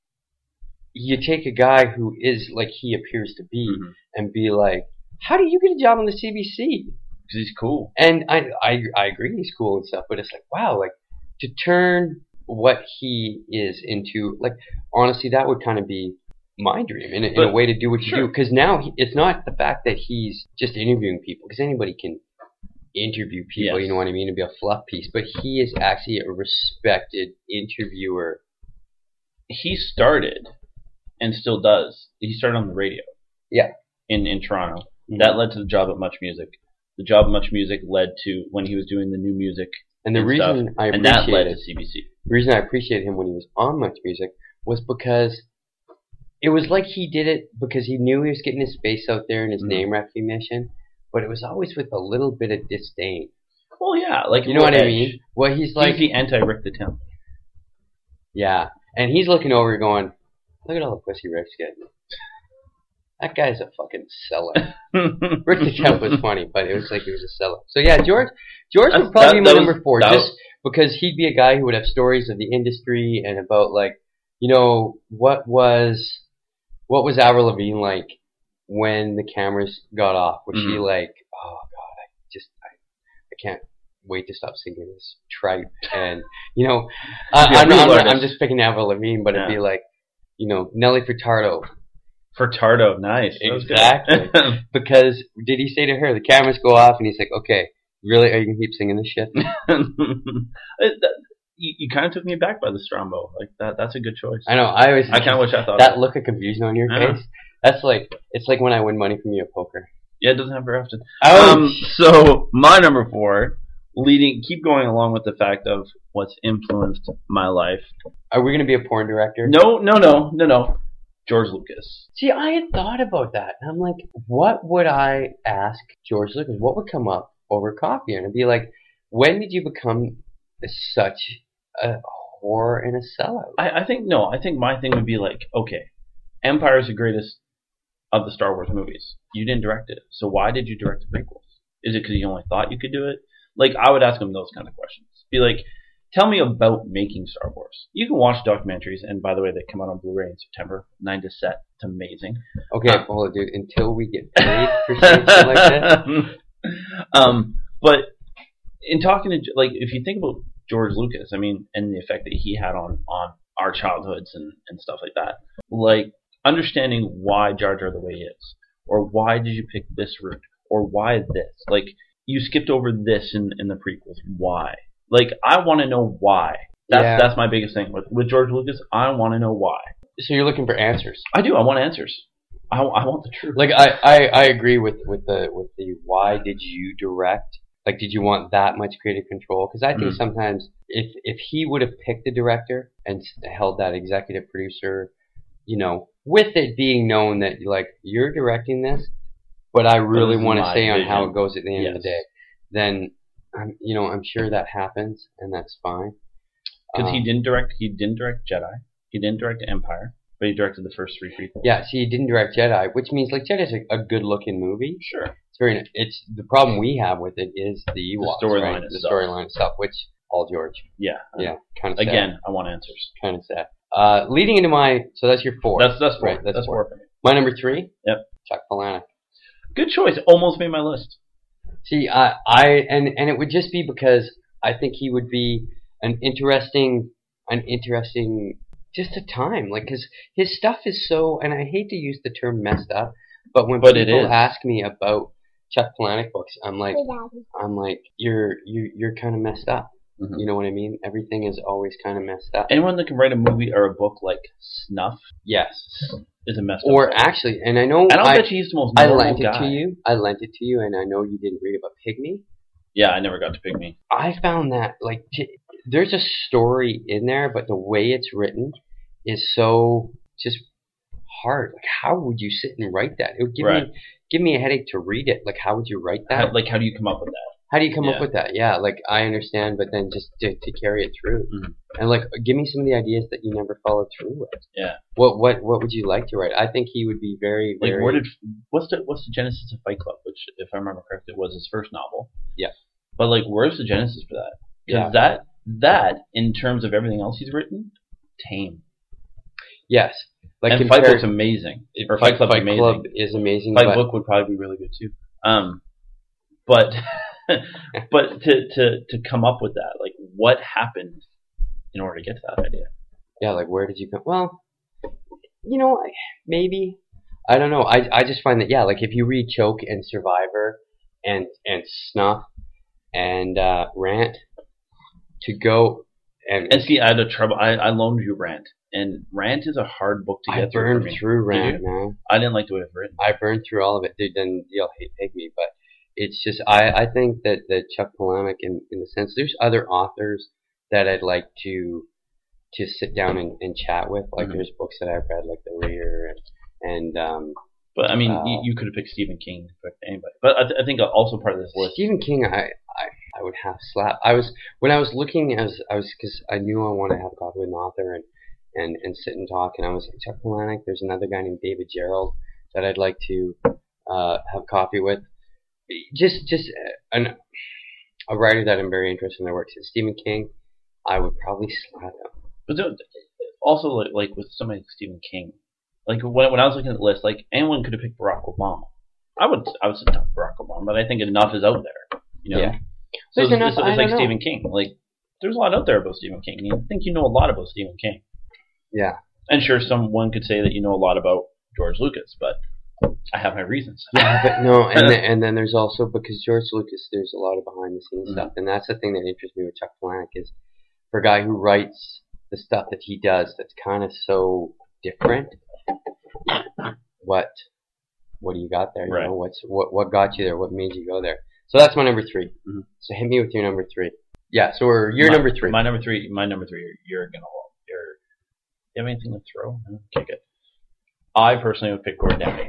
you take a guy who is like he appears to be mm-hmm. and be like, how do you get a job on the C B C? Because he's cool. And I, I I agree he's cool and stuff, but it's like, wow, like to turn what he is into, like honestly, that would kind of be my dream in a, in a way to do what you sure. do. Because now he, it's not the fact that he's just interviewing people, because anybody can interview people, yes. you know what I mean, and be a fluff piece. But he is actually a respected interviewer. He started, and still does. He started on the radio. Yeah. In in Toronto. Mm-hmm. That led to the job at Much Music. The job at Much Music led to when he was doing the new music. And the and reason stuff, I and that led appreciated to C B C. The reason I appreciated him when he was on Much Music was because it was like he did it because he knew he was getting his face out there and his mm-hmm. name recognition, but it was always with a little bit of disdain. Well, yeah, like you know what edge. I mean. Well, he's like he's the anti-Rick the Temp. Yeah, and he's looking over, going, "Look at all the pussy Rick's getting." That guy's a fucking seller. Rick the Temp was funny, but it was like he was a seller. So yeah, George, George would probably that, be my was, number four, just was, because he'd be a guy who would have stories of the industry and about like, you know, what was, what was Avril Lavigne like when the cameras got off? Was mm-hmm. she like, oh god, I just, I, I can't wait to stop singing this tripe, and you know, uh, I'm, I'm, I'm, I'm just picking Avril Lavigne, but yeah. it'd be like, you know, Nelly Furtado. Furtado, nice. Exactly. Because did he say to her, the cameras go off, and he's like, okay, really, are you going to keep singing this shit? you you kind of took me back by the Strombo. Like, that. that's a good choice. I know. I always. I kind of wish I thought that of look of confusion on your face. Know. That's like, it's like when I win money from you at poker. Yeah, it doesn't happen very often. Um, so, my number four, leading, keep going along with the fact of what's influenced my life. Are we going to be a porn director? No, no, no, no, no. George Lucas. See, I had thought about that, and I'm like, what would I ask George Lucas? What would come up over coffee? And it'd be like, when did you become such a whore and a sellout? I, I think, no, I think my thing would be like, okay, Empire is the greatest of the Star Wars movies. You didn't direct it, so why did you direct the prequels? Is it because you only thought you could do it? Like, I would ask him those kind of questions. Be like, tell me about making Star Wars. You can watch documentaries, and by the way, they come out on Blu-ray in September. Nine to set. It's amazing. Okay, uh, hold on, dude. Until we get paid for something like this. Um, but in talking to, like, if you think about George Lucas, I mean, and the effect that he had on, on our childhoods and, and stuff like that, like, understanding why Jar Jar the way he is, or why did you pick this route, or why this? Like, you skipped over this in, in the prequels. Why? Like, I want to know why. That's yeah. that's my biggest thing with with George Lucas. I want to know why. So you're looking for answers. I do. I want answers. I, I want the truth. Like I, I, I agree with, with the with the why did you direct? Like, did you want that much creative control? Because I think mm. sometimes if if he would have picked a director and held that executive producer, you know, with it being known that like you're directing this, but I really want to say on how it goes at the end yes. of the day, then I'm, you know, I'm sure that happens and that's fine. Because um, he didn't direct. He didn't direct Jedi. He didn't direct Empire. But he directed the first three prequels. Yeah, see, he didn't direct Jedi, which means like Jedi's a, a good-looking movie. Sure, it's very. It's the problem we have with it is the Ewoks, the storyline right? The storyline stuff, which all George. Yeah, yeah, kind of again. I want answers. Kind of sad. Uh, leading into my, so that's your four. That's that's four. Right, that's, that's four. four for me. My number three. Yep. Chuck Palahniuk. Good choice. Almost made my list. See, I, I, and and it would just be because I think he would be an interesting, an interesting. Just a time, like, because his stuff is so, and I hate to use the term messed up, but when but people ask me about Chuck Palahniuk books, I'm like, I'm like, you're you you're kind of messed up. Mm-hmm. You know what I mean? Everything is always kind of messed up. Anyone that can write a movie or a book like Snuff, yes, is a messed up. Or book. actually, and I know I don't I, bet he's the most normal I lent it guy. to you. I lent it to you, and I know you didn't read about Pygmy. Yeah, I never got to Pygmy. I found that like. T- There's a story in there, but the way it's written is so just hard. Like, how would you sit and write that? It would give right. me give me a headache to read it. Like, how would you write that? How, like, how do you come up with that? How do you come yeah. up with that? Yeah, like I understand, but then just to, to carry it through, mm-hmm. and like give me some of the ideas that you never followed through with. Yeah. What what what would you like to write? I think he would be very like very. Where did what's the what's the genesis of Fight Club? Which, if I remember correctly, was his first novel. Yeah. But like, where's the genesis for that? Yeah. That that in terms of everything else he's written, tame. Yes. Like and Fight Book's amazing. Or Fight Club's Fight amazing. Club is amazing. Fight but Book would probably be really good too. Um, but but to, to to come up with that, like, what happened in order to get to that idea? Yeah, like, where did you come? Well, you know, maybe I don't know. I I just find that yeah, like if you read Choke and Survivor and and Snuff and uh, Rant, to go and and see, I had a trouble. I I loaned you Rant. And Rant is a hard book to get I through. burned for me. through Rant, man. I didn't like the way it was written. I burned through all of it. Dude, then you'll hate Pygmy, but it's just I, I think that, that Chuck Palahniuk, in in the sense, there's other authors that I'd like to to sit down and, and chat with. Like mm-hmm. there's books that I've read, like The Reader, and and um. But I mean, uh, you, you could have picked Stephen King, picked anybody. But I, th- I think also part of this list. Stephen King, I, I I would half slap. I was when I was looking as I was because I knew I wanted to have a coffee with an author and. And, and sit and talk, and I was like, Chuck Palahniuk, there's another guy named David Gerald that I'd like to uh, have coffee with. Just just an, a writer that I'm very interested in their work. Stephen King, I would probably slap him. But also, like, like with somebody like Stephen King, like when, when I was looking at the list, like anyone could have picked Barack Obama. I would I would say Barack Obama, but I think enough is out there. You know? Yeah. So it's, enough, it's, it's like know. Stephen King. Like there's a lot out there about Stephen King. And you think you know a lot about Stephen King. Yeah. And sure, someone could say that you know a lot about George Lucas, but I have my reasons. Yeah, but no, and then, and then there's also, because George Lucas, there's a lot of behind the scenes mm-hmm. stuff, and that's the thing that interests me with Chuck Palahniuk is for a guy who writes the stuff that he does that's kind of so different. What, what do you got there? You right. know, what's what what got you there? What made you go there? So that's my number three. Mm-hmm. So hit me with your number three. Yeah, so we're your my, number three. My number three. My number three. You're, you're gonna. You're. You have anything to throw? No? Okay, good. I personally would pick Gord Downie.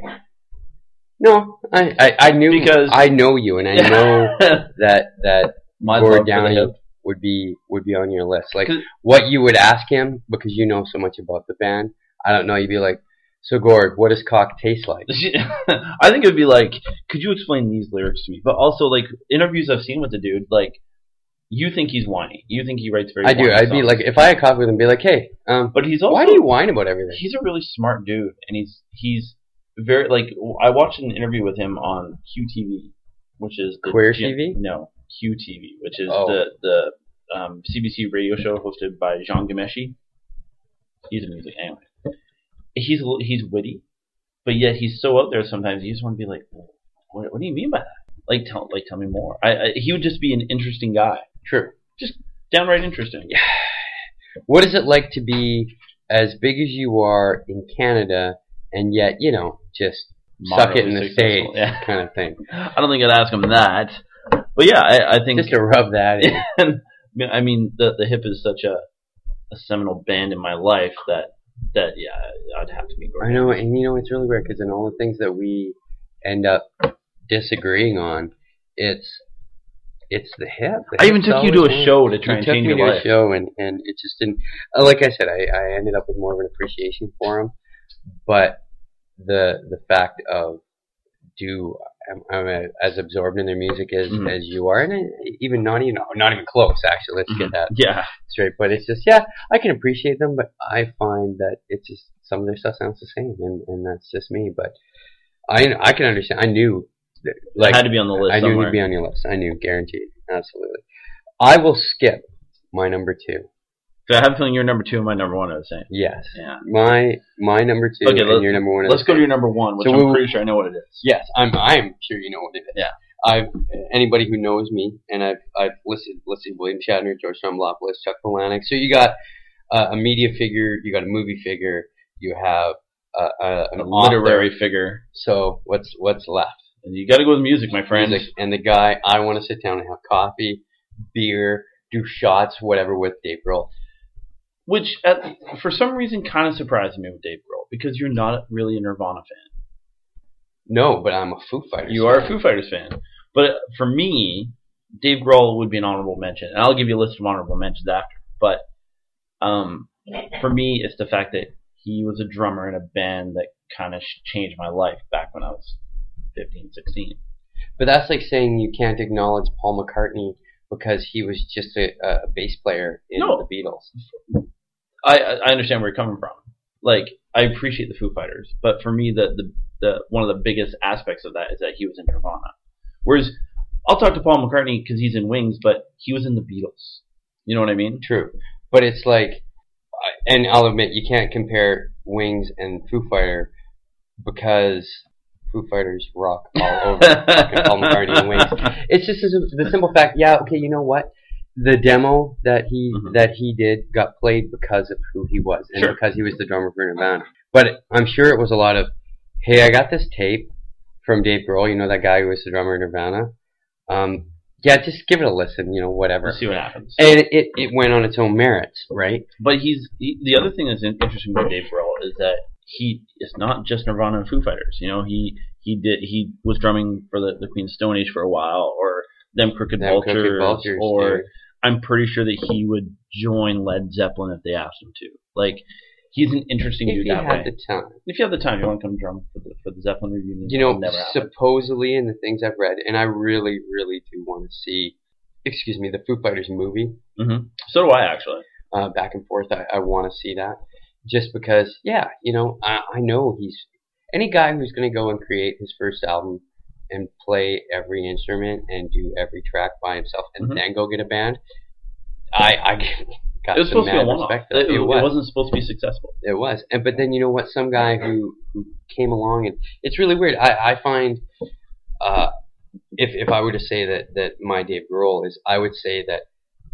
No, I, I, I knew because I know you, and I know that that Gord Downie would be would be on your list. Like what you would ask him, because you know so much about the band. I don't know. You'd be like, so Gord, what does cock taste like? I think it would be like, could you explain these lyrics to me? But also, like interviews I've seen with the dude, like. You think he's whiny. You think he writes very. I do. I'd songs. be like, if I had coffee with him, be like, hey, um, but he's also, why do you whine about everything? He's a really smart dude, and he's he's very like. I watched an interview with him on Q T V, which is the Queer G- T V. No, Q T V, which is oh. the the um, C B C radio show hosted by Jean Ghomeshi. He's a music anyway. He's he's witty, but yet he's so out there. Sometimes you just want to be like, what, what do you mean by that? Like tell like tell me more. I, I he would just be an interesting guy. True. Just downright interesting. What is it like to be as big as you are in Canada, and yet, you know, just suck it in the States yeah. kind of thing. I don't think I'd ask him that. But yeah, I, I think... Just to rub that in. I mean, the the Hip is such a, a seminal band in my life that, that yeah, I'd have to be Gordon. I know, and you know, it's really weird, because in all the things that we end up disagreeing on, it's it's the Hip. The I even took you to a show to try and change your life. You took me to a show, and, and it just didn't... Like I said, I, I ended up with more of an appreciation for him, but the the fact of, do I'm, I'm as absorbed in their music as, mm-hmm. as you are, and I, even not even not even close, actually. Let's mm-hmm. get that yeah. straight. But it's just, yeah, I can appreciate them, but I find that it's just, some of their stuff sounds the same, and, and that's just me. But I I can understand. I knew, that, like, it had to be on the list. I somewhere. knew he'd be on your list. I knew, guaranteed, absolutely. I will skip my number two. So I have a feeling your number two and my number one are the same. Yes. Yeah. My my number two okay, and your number one. Let's go to your number one, which so I'm we'll, pretty sure I know what it is. Yes, I'm I'm sure you know what it is. Yeah. I've anybody who knows me, and I've I've listed listed William Shatner, George Stroumboulopoulos, Chuck Palahniuk. So you got uh, a media figure, you got a movie figure, you have uh, a, an a literary author. figure. So what's what's left? And you got to go with music, my friend. Music. And the guy I want to sit down and have coffee, beer, do shots, whatever with Dave Grohl. Which, at, for some reason, kind of surprised me with Dave Grohl, because you're not really a Nirvana fan. No, but I'm a Foo Fighters You fan. are a Foo Fighters fan. But for me, Dave Grohl would be an honorable mention. And I'll give you a list of honorable mentions after. But um, for me, it's the fact that he was a drummer in a band that kind of changed my life back when I was fifteen, sixteen. But that's like saying you can't acknowledge Paul McCartney because he was just a, a bass player in no. the Beatles. I I understand where you're coming from. Like, I appreciate the Foo Fighters, but for me, the, the the one of the biggest aspects of that is that he was in Nirvana. Whereas, I'll talk to Paul McCartney because he's in Wings, but he was in the Beatles. You know what I mean? True. But it's like, and I'll admit, you can't compare Wings and Foo Fighter because Foo Fighters rock all over fucking Paul McCartney and Wings. It's just the simple fact, yeah, okay, you know what? The demo that he mm-hmm. that he did got played because of who he was and sure. because he was the drummer for Nirvana. But I'm sure it was a lot of, hey, I got this tape from Dave Grohl, you know that guy who was the drummer in Nirvana. Um, yeah, just give it a listen, you know, whatever. Let's see what happens. And it, it, it went on its own merits, right? But he's he, the other thing that's interesting about Dave Grohl is that he is not just Nirvana and Foo Fighters. You know, he he did he was drumming for the, the Queen Stone Age for a while, or them Crooked them Vultures, Crooked Vultures, or dude. I'm pretty sure that he would join Led Zeppelin if they asked him to. Like, he's an interesting if dude that way. If you have the time. If you have the time, you want to come drum for the for the Zeppelin reunion. You know, never supposedly in the things I've read, and I really, really do want to see, excuse me, the Foo Fighters movie. Mm-hmm. So do I, actually. Uh, back and forth, I, I want to see that. Just because, yeah, you know, I, I know he's, any guy who's going to go and create his first album and play every instrument and do every track by himself and mm-hmm. then go get a band, I, I got it was some supposed to be a mad one-off. respect. It, It, it, was. it wasn't supposed to be successful. It was. And But then, you know what, some guy who, who came along, and it's really weird. I, I find, uh, if if I were to say that, that my Dave Grohl is, I would say that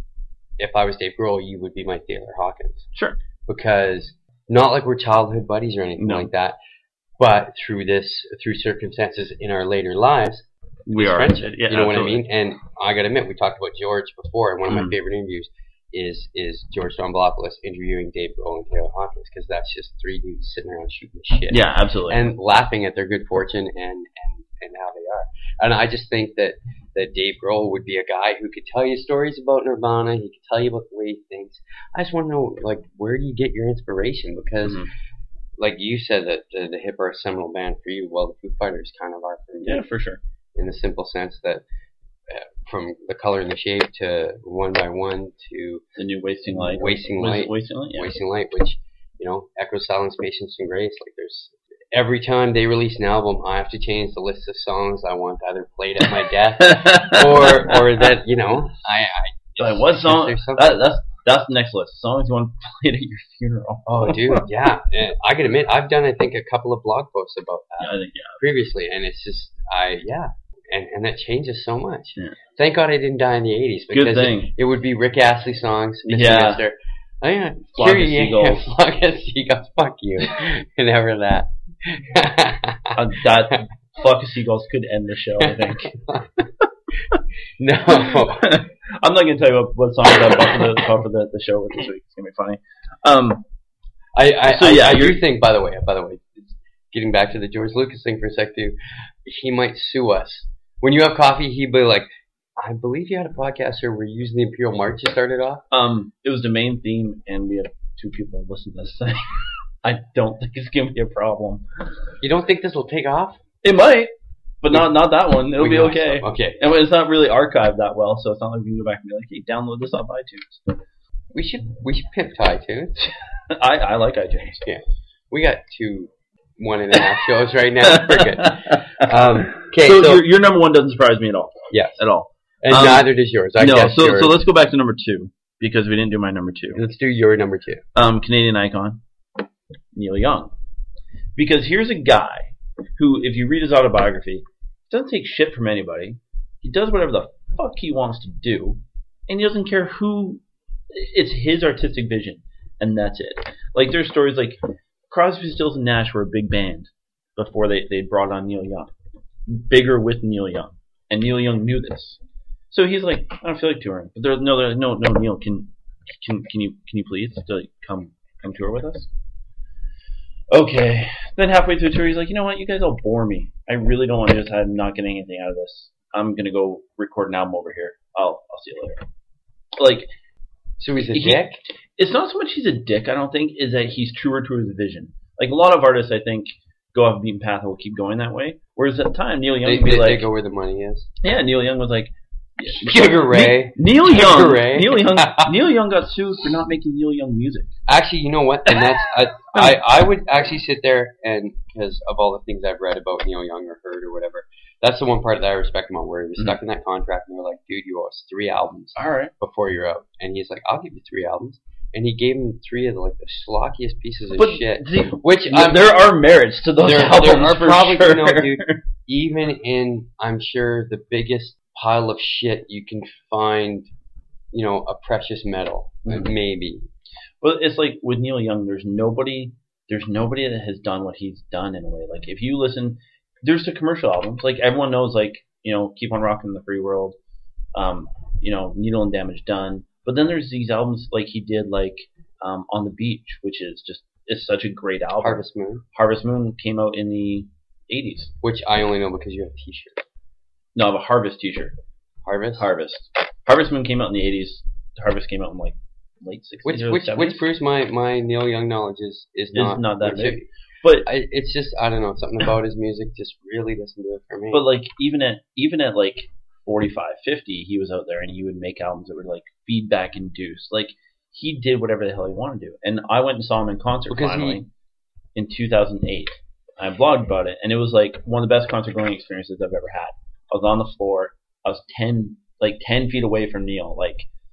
if I was Dave Grohl, you would be my Taylor Hawkins. Sure. Because, not like we're childhood buddies or anything no. like that, but through this, through circumstances in our later lives, we are. Friendship, yeah, you know absolutely. what I mean? And I gotta admit, we talked about George before, and one of mm. my favorite interviews is is George Stroumboulopoulos interviewing Dave Grohl and Taylor Hawkins, because that's just three dudes sitting around shooting shit. Yeah, absolutely. And laughing at their good fortune and, and, and how they are. And I just think that, that Dave Grohl would be a guy who could tell you stories about Nirvana, he could tell you about the way he thinks. I just want to know, like, where do you get your inspiration? Because, mm-hmm. like you said, that the, the Hip are a seminal band for you. Well, the Foo Fighters kind of are for me. Yeah, for sure. In the simple sense that uh, from The Color and the Shape to One by One to the new Wasting Light. Wasting Was Light. it Wasting Light, yeah. Wasting Light, which, you know, echoes Silence, Patience, and Grace. Like, there's every time they release an album, I have to change the list of songs I want either played at my death or or that, you know, I. I like, what song? That, that's that's the next list. Songs you want played at your funeral. Oh, dude, yeah. I can admit, I've done, I think, a couple of blog posts about that. Yeah, I think, yeah. Previously, and it's just, I, yeah. And and that changes so much. Yeah. Thank God I didn't die in the eighties. Because Good thing. It, it would be Rick Astley songs, Mister Yeah. Mister Oh yeah, Flock sure, of yeah. seagulls. Flock of seagulls. Fuck you. Never that. Uh, that flock of seagulls could end the show, I think. No. I'm not going to tell you what, what songs I bought for the, bought for the, the show with this week. It's going to be funny. Um, I, I, so, I, yeah, I you're- do think, by the way, by the way, getting back to the George Lucas thing for a sec, too, he might sue us. When you have coffee, he'd be like, I believe you had a podcast here where you used the Imperial March you started off. um, it was the main theme, and we had two people listen to this thing. I don't think it's going to be a problem. You don't think this will take off? It might, but not not that one. It'll We be got okay. some. Okay. And it's not really archived that well, so it's not like we can go back and be like, hey, download this off iTunes. We should we should pimp to iTunes. I, I like iTunes. Yeah. We got two one and a half shows right now. We're good. Um, okay, so so, your, your number one doesn't surprise me at all. yes. At all. And Um, neither does yours. I no, guess so yours. so let's go back to number two, because we didn't do my number two. Let's do your number two. Um, Canadian icon, Neil Young. Because here's a guy who, if you read his autobiography, doesn't take shit from anybody. He does whatever the fuck he wants to do, and he doesn't care who. It's his artistic vision, and that's it. Like, there's stories like Crosby, Stills, and Nash were a big band before they, they brought on Neil Young. Bigger with Neil Young. And Neil Young knew this. So he's like, I don't feel like touring. But there's no, there's no, no, Neil, can, can, can you, can you please like, come, come tour with us? Okay. Then halfway through the tour, he's like, you know what? You guys all bore me. I really don't want to just have not getting anything out of this. I'm gonna go record an album over here. I'll, I'll see you later. Like, So he's a he- dick? it's not so much he's a dick, I don't think, is that he's truer to his vision. Like, a lot of artists, I think, go off the beaten path and will keep going that way. Whereas at the time, Neil Young They, would be they, like, they go where the money is. yeah, Neil Young was like, Sugar Ray. Neil Sugar Young, Ray. Neil Young, Neil Young got sued for not making Neil Young music. Actually, you know what? And that's I, I I would actually sit there and because of all the things I've read about Neil Young or heard or whatever, that's the one part that I respect him on, where he was Mhm. stuck in that contract and they're like, dude, you owe us three albums All right. before you're out, and he's like, I'll give you three albums, and he gave him three of the like the schlockiest pieces of But shit. see, Which there, I'm, there are merits to those there, albums there are for probably sure. you know, dude, even in I'm sure the biggest pile of shit you can find, you know, a precious metal, Mhm. maybe. But it's like with Neil Young, there's nobody, there's nobody that has done what he's done in a way. Like, if you listen, there's the commercial albums. Like, everyone knows, like, you know, Keep on Rockin' the Free World, um, you know, Needle and Damage Done. But then there's these albums like he did, like um, On the Beach, which is just it's such a great album. Harvest Moon, Harvest Moon came out in the eighties. which I only know because you have T-shirts. No, I have a Harvest T-shirt. Harvest. Harvest. Harvest Moon came out in the eighties. Harvest came out in like late sixties. Which or which seventies. which proves my, my Neil Young knowledge is is Is not not that legit. big. But I, it's just I don't know, something about his music just really doesn't do it for me. but like even at even at like forty-five, fifty, he was out there and he would make albums that were like feedback induced. Like, he did whatever the hell he wanted to do. And I went and saw him in concert Because finally in two thousand eight. I blogged about it, and it was like one of the best concert going experiences I've ever had. I was on the floor. I was ten like ten feet away from Neil. Like,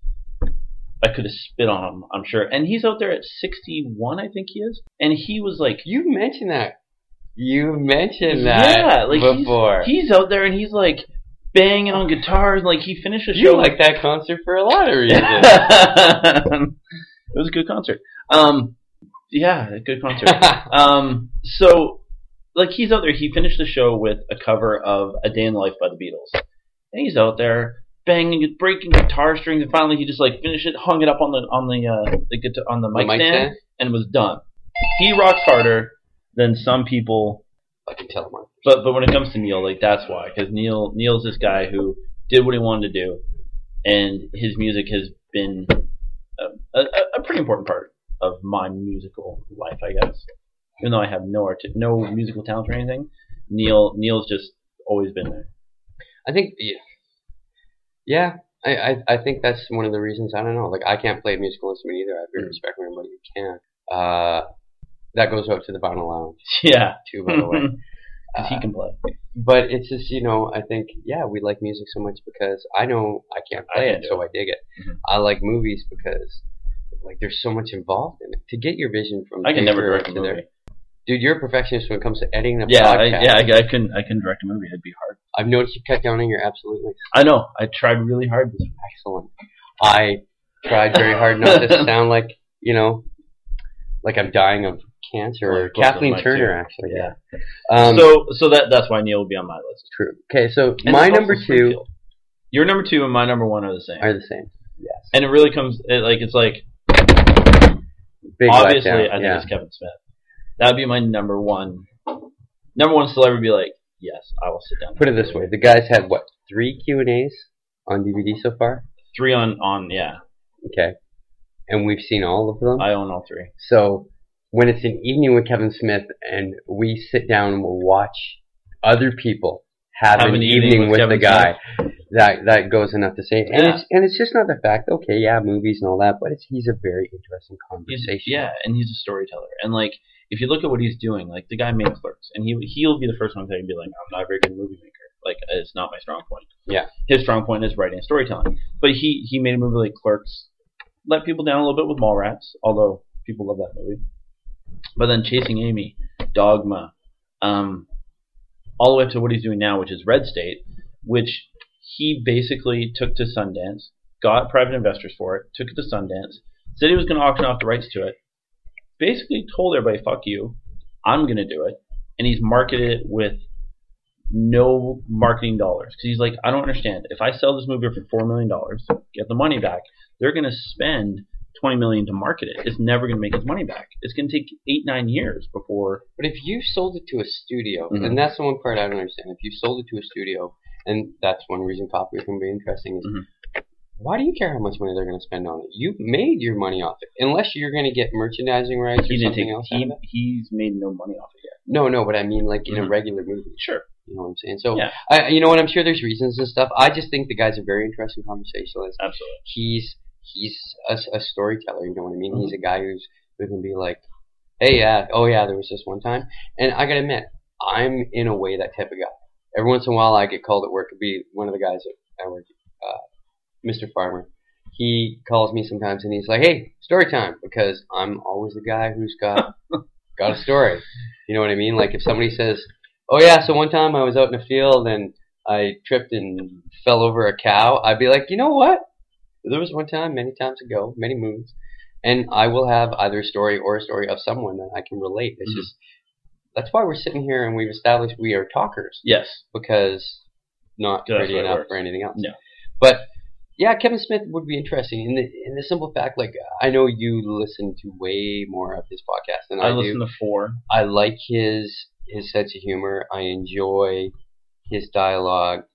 I could have spit on him, I'm sure. And he's out there at sixty-one, I think he is. And he was like, you mentioned that. You mentioned that yeah, like before. He's, he's out there and he's like banging on guitars. Like, he finished the show. you like that concert for a lot of reasons. It was a good concert. Um, yeah, a good concert. um, so, like, he's out there. He finished the show with a cover of "A Day in the Life" by the Beatles, and he's out there banging, breaking guitar strings, and finally he just like finished it, hung it up on the on the uh, the guitar, on the mic, mic stand, stand? and was done. He rocks harder than some people. I can tell him. But but when it comes to Neil, like, that's why, because Neil Neil's this guy who did what he wanted to do, and his music has been a, a, a pretty important part of my musical life, I guess. Even though I have no art, no musical talent or anything, Neil Neil's just always been there. I think, yeah, yeah I, I, I think that's one of the reasons. I don't know. Like, I can't play a musical instrument either. I have great respect for anybody who can. Uh, that goes out to the Vinyl Lounge Yeah, too, by the way. because he can play. But it's just, you know, I think, yeah, we like music so much because I know I can't play I it, can do so it. I dig it. Mhm. I like movies because, like, there's so much involved in it. To get your vision from I can never paper direct a to there. movie. Dude, you're a perfectionist when it comes to editing a Yeah, I, podcast. yeah, I, I couldn't I couldn't direct a movie. It'd be hard. I've noticed you cut down on your absolutely. I know. I tried really hard this Excellent. I tried very hard not to sound like you know, like I'm dying of cancer. Well, Or of course, Kathleen mine Turner, too. actually. Yeah. Yeah. Um, so so that that's why Neil will be on my list. true. Okay, so And my there's number also two Springfield. Your number two and my number one are the same. are the same. Yes. And it really comes it, like it's like Big obviously letdown. I think yeah. it's Kevin Smith. That would be my number one. Number one still ever be like, yes, I will sit down. Put it this way: the guys had what three Q and A's on D V D so far? Three on on yeah. Okay, and we've seen all of them. I own all three. So when it's an evening with Kevin Smith and we sit down and we'll watch other people have, Have an, an evening, evening with with the Kevin guy, that that goes enough to say. And Yeah. it's and it's just not the fact. Okay, yeah, movies and all that, but it's he's a very interesting He's, conversation. yeah, and he's a storyteller. And like if you look at what he's doing, like the guy made Clerks, and he he'll be the first one to be like, I'm not a very good movie maker. Like it's not my strong point. Yeah. His strong point is writing and storytelling. But he he made a movie like Clerks, let people down a little bit with Mallrats, although people love that movie. But then Chasing Amy, Dogma, um, all the way up to what he's doing now, which is Red State, which he basically took to Sundance, got private investors for it, took it to Sundance, said he was going to auction off the rights to it, basically told everybody, fuck you, I'm going to do it, and he's marketed it with no marketing dollars. Because he's like, I don't understand. If I sell this movie for four million dollars, get the money back, they're going to spend twenty million dollars to market it. It's never going to make its money back. It's going to take eight, nine years before... But if you sold it to a studio, Mhm. and that's the one part I don't understand. If you sold it to a studio, and that's one reason copies can be interesting, is Mhm. why do you care how much money they're going to spend on it? You've made your money off it, unless you're going to get merchandising rights or He didn't something take, else out he, of it. he's made no money off it yet. No, no, but I mean, like in a Mhm. regular movie. Sure. You know what I'm saying? So, Yeah. I, you know what? I'm sure there's reasons and stuff. I just think the guy's a very interesting conversationalist. Absolutely. He's he's a, a storyteller. You know what I mean? Mhm. He's a guy who's who can be like, hey, yeah, oh yeah, there was this one time, and I gotta admit, I'm in a way that type of guy. Every once in a while, I get called at work. It'd be one of the guys at work, uh, Mister Farmer. He calls me sometimes and he's like, hey, story time, because I'm always the guy who's got got a story. You know what I mean? Like if somebody says, oh yeah, so one time I was out in the field and I tripped and fell over a cow, I'd be like, you know what? There was one time, many times ago, many moons, and I will have either a story or a story of someone that I can relate. It's Mhm. just, that's why we're sitting here and we've established we are talkers, Yes. because not That's pretty the way it enough works. for anything else. No. But yeah, Kevin Smith would be interesting. In the in the simple fact, like I know you listen to way more of his podcast than I, I do. listened to four. I like his his sense of humor. I enjoy his dialogue.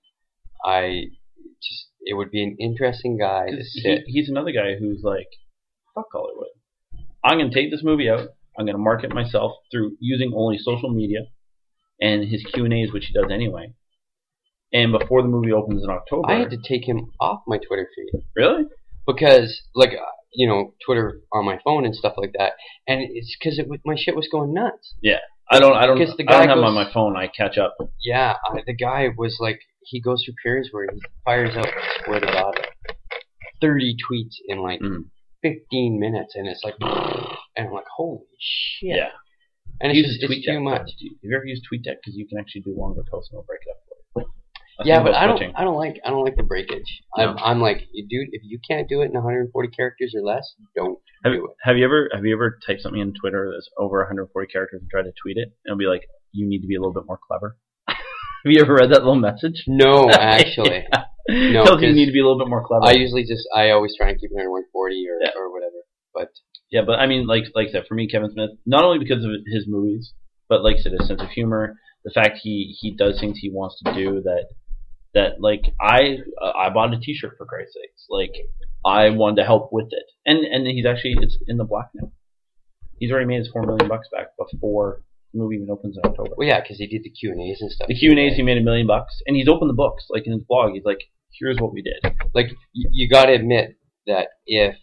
I just it would be an interesting guy to He, sit. he's another guy who's like, fuck Hollywood. I'm going to take this movie out. I'm going to market myself through using only social media and his Q and A's, which he does anyway. And before the movie opens in October... I had to take him off my Twitter feed Really? because, like, uh, you know, Twitter on my phone and stuff like that, and it's because it, my shit was going nuts. Yeah. I don't I don't, Because the I don't guy have him goes- on my phone. I catch up. Yeah, I, the guy was like, he goes through periods where he fires out, I swear to God, like thirty tweets in like Mm. fifteen minutes, and it's like, and I'm like, holy shit. Yeah. And He it's, uses just, it's TweetDeck. too much. Have you ever used TweetDeck? Because you can actually do longer posts and it'll break it up for you. That's Yeah, the but most I don't, switching. I don't like, I don't like the breakage. No. I'm, I'm like, dude, if you can't do it in one hundred forty characters or less, don't Have, do it. have you ever have you ever typed something in Twitter that's over one hundred forty characters and tried to tweet it? And it'll be like, you need to be a little bit more clever. Have you ever read that little message? No, actually. yeah. No, Tells you you 'cause need to be a little bit more clever. I usually just, I always try and keep it under one forty or, Yeah. or whatever. But Yeah, but I mean, like like I said, for me, Kevin Smith, not only because of his movies, but like I said, his sense of humor, the fact he, he does things he wants to do that that like I uh, I bought a T-shirt for Christ's sakes, like I wanted to help with it, and and he's actually it's in the black now. He's already made his four million bucks back before the movie even opens in October. well, yeah, because he did the Q and A's and stuff. The Q and A's he made a million bucks, and he's opened the books like in his blog. He's like, here's what we did. Like, you, you got to admit that if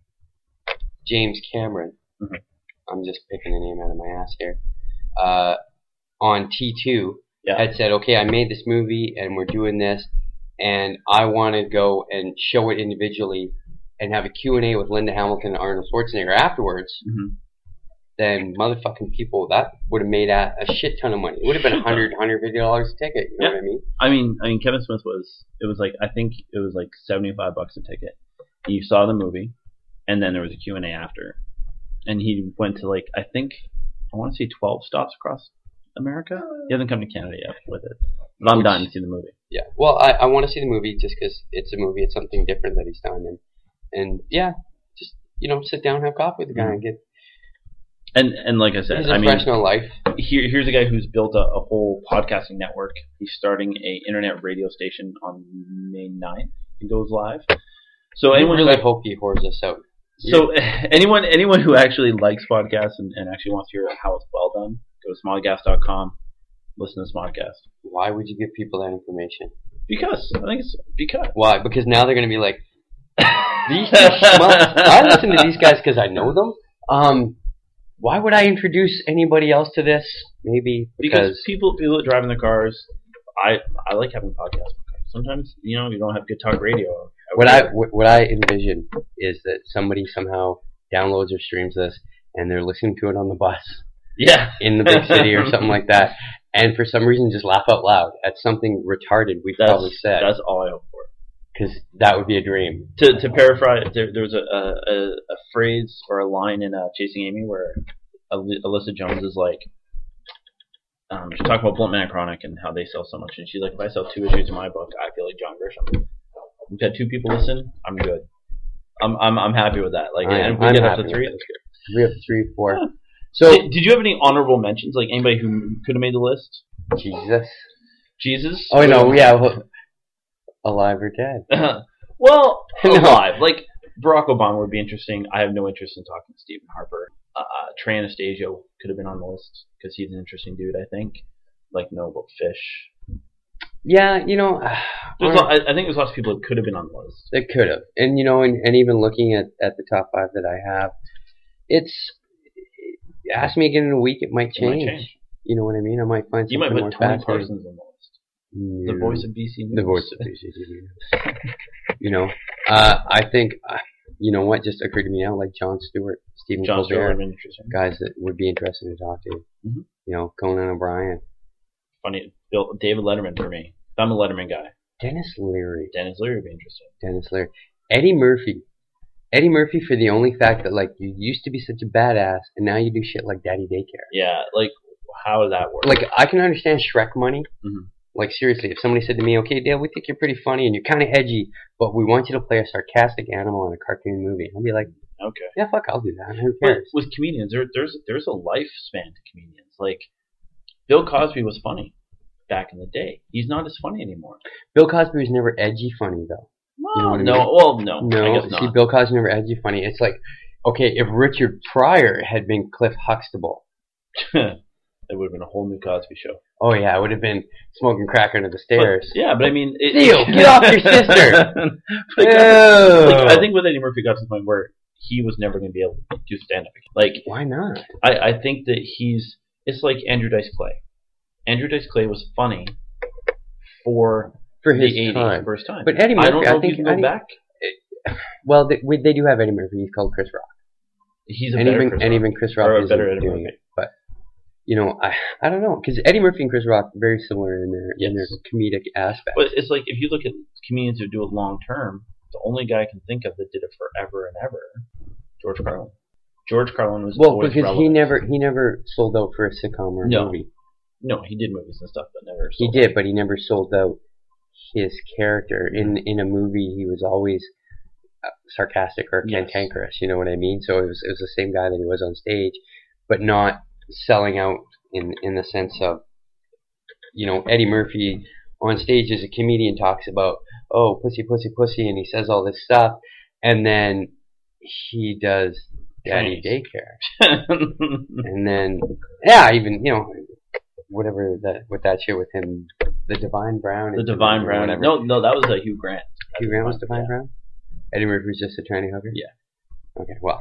James Cameron, Mhm. I'm just picking a name out of my ass here, uh, on T two Yeah. had said, okay, I made this movie and we're doing this, and I want to go and show it individually and have a Q and A with Linda Hamilton and Arnold Schwarzenegger afterwards, Mm-hmm. then motherfucking people, that would have made a, a shit ton of money. It would have been one hundred, one hundred fifty dollars a ticket, you know Yeah. what I mean? I mean, I mean, Kevin Smith was. It was like I think it was like seventy-five bucks a ticket. You saw the movie, and then there was a Q and A after, and he went to like I think I want to say twelve stops across America. He hasn't come to Canada yet with it, but I'm Which, dying to see the movie. Yeah, well, I, I want to see the movie just because it's a movie. It's something different that he's done, and and yeah, just you know, sit down, have coffee with the guy, mm-hmm. and get. And and like I said, his I mean, professional life. Here, here's a guy who's built a, a whole podcasting network. He's starting a internet radio station on May ninth. It goes live. So I anyone really who, hope he whores us out. So yeah. anyone anyone who actually likes podcasts and, and actually wants to hear how it's well done, go to smodcast dot com. Listen to Smodcast. Why would you give people that information? Because I think it's because. Why? Because now they're going to be like, these two schmucks. I listen to these guys because I know them. Um. Why would I introduce anybody else to this? Maybe because, because people people that drive in their cars. I I like having podcasts. Sometimes you know you don't have good talk radio. I what I what I envision is that somebody somehow downloads or streams this and they're listening to it on the bus. Yeah. In the big city or something like that, and for some reason just laugh out loud at something retarded we've that's, probably said. That's all I hope for. Because that would be a dream. To to paraphrase, there, there was a, a a phrase or a line in uh, Chasing Amy where Alyssa Jones is like, um, she's talking about Blunt Man Chronic and how they sell so much, and she's like, if I sell two issues of my book, I feel like John Grisham. We've had two people listen, I'm good. I'm I'm I'm happy with that. Like, and if we I'm get up to three, that's good. We have three, four. Yeah. So, did, did you have any honorable mentions? Like anybody who could have made the list? Jesus. Jesus. Oh no, yeah. Well, alive or dead? Well, No. alive. Like, Barack Obama would be interesting. I have no interest in talking to Stephen Harper. Uh, Trey Anastasio could have been on the list because he's an interesting dude, I think. Like, know about fish. Yeah, you know. There's lot, I, I think there's lots of people that could have been on the list. It could have. And, you know, and, and even looking at, at the top five that I have, it's. Ask me again in a week, it might change. It might change. You know what I mean? I might find something you might more put Tony fascinating. Parsons on the list. No. The voice of B C News. The voice of B C News. You know, uh, I think, uh, you know what just occurred to me now, like Jon Stewart, Stephen Jon Colbert, Stewart would be interesting. guys that would be interesting to talk to. Mm-hmm. You know, Conan O'Brien. Funny, Bill, David Letterman for me. I'm a Letterman guy. Dennis Leary. Dennis Leary would be interesting. Dennis Leary. Eddie Murphy. Eddie Murphy for the only fact that, like, you used to be such a badass, and now you do shit like Daddy Daycare. Yeah, like, how does that work? Like, I can understand Shrek money. Mm-hmm. Like, seriously, if somebody said to me, okay, Dale, we think you're pretty funny and you're kind of edgy, but we want you to play a sarcastic animal in a cartoon movie, I'll be like, okay, yeah, fuck, I'll do that. Who but cares? with comedians, there, there's there's a lifespan to comedians. Like, Bill Cosby was funny back in the day. He's not as funny anymore. Bill Cosby was never edgy funny, though. Well, you know what I no, mean? well, no, No, I guess not. see, Bill Cosby never edgy funny. It's like, okay, if Richard Pryor had been Cliff Huxtable, It would have been a whole new Cosby show. oh yeah, it would have been smoking crack under the stairs. But, yeah, but I mean, it, Theo, get off your sister! like, Ew. like, I think with Eddie Murphy got to the point where he was never going to be able to do stand-up again. Like, Why not? I, I think that he's, it's like Andrew Dice Clay. Andrew Dice Clay was funny for, For the his eighties, time. for his time. But Eddie Murphy, I don't know I if think, you can go Eddie, back. well, they, we, they do have Eddie Murphy. He's called Chris Rock. He's a and better even Chris and Rock. even Chris Rock Or a is better Eddie doing Murphy. it. But you know, I I don't know, because Eddie Murphy and Chris Rock are very similar in their in their Yes. comedic aspects. But it's like, if you look at comedians who do it long term, the only guy I can think of that did it forever and ever, George Carlin. George Carlin was well, always because relevant. he never he never sold out for a sitcom or a No. movie. No, he did movies and stuff, but never. He sold did, but he never sold out his character in in a movie. He was always uh, sarcastic or Yes. cantankerous. You know what I mean? So it was it was the same guy that he was on stage, but not selling out in in the sense of, you know, Eddie Murphy on stage as a comedian talks about, oh, pussy, pussy, pussy, and he says all this stuff, and then he does Daddy Daycare, and then yeah, even you know whatever that with that shit with him, the Divine Brown, The Divine or Brown. whatever. No, no, that was uh, Hugh Grant. Hugh Grant was Divine Yeah. Brown. Eddie Murphy was just a tranny hooker. Yeah. Okay, well,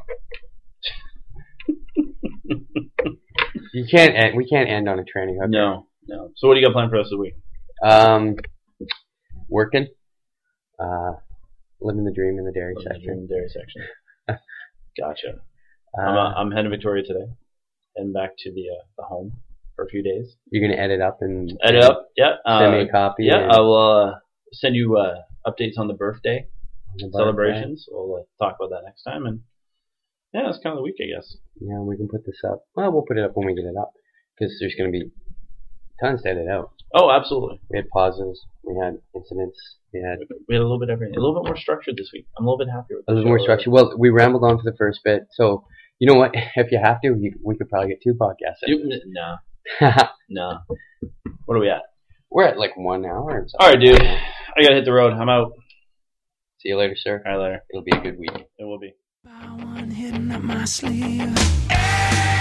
you can't end, we can't end on a tranny hooker. No, no. So what do you got planned for us this week? Um, working, uh, living the dream in the dairy Living the section. dream dairy section. Gotcha. Uh, I'm, uh, I'm heading to Victoria today, and back to the uh, the home for a few days. you're gonna edit up and Edit up, yeah. send Uh, me a copy. yeah, and- I will uh, send you uh, updates on the birthday on the birthday. celebrations. We'll uh, talk about that next time, and Yeah, that's kind of the week, I guess. Yeah, we can put this up. Well, we'll put it up when we get it up. Because there's going to be tons to edit out. Oh, absolutely. We had pauses. We had incidents. We had... We had a little bit of everything. A little bit more structured this week. I'm a little bit happier with A the little more show. structured. Well, we rambled on for the first bit. So, you know what? If you have to, you, we could probably get two podcasts in. You, no. No. What are we at? We're at like one hour or something. All right, dude. I got to hit the road. I'm out. See you later, sir. All right, later. It'll be a good week. It will be. One hidden up my sleeve.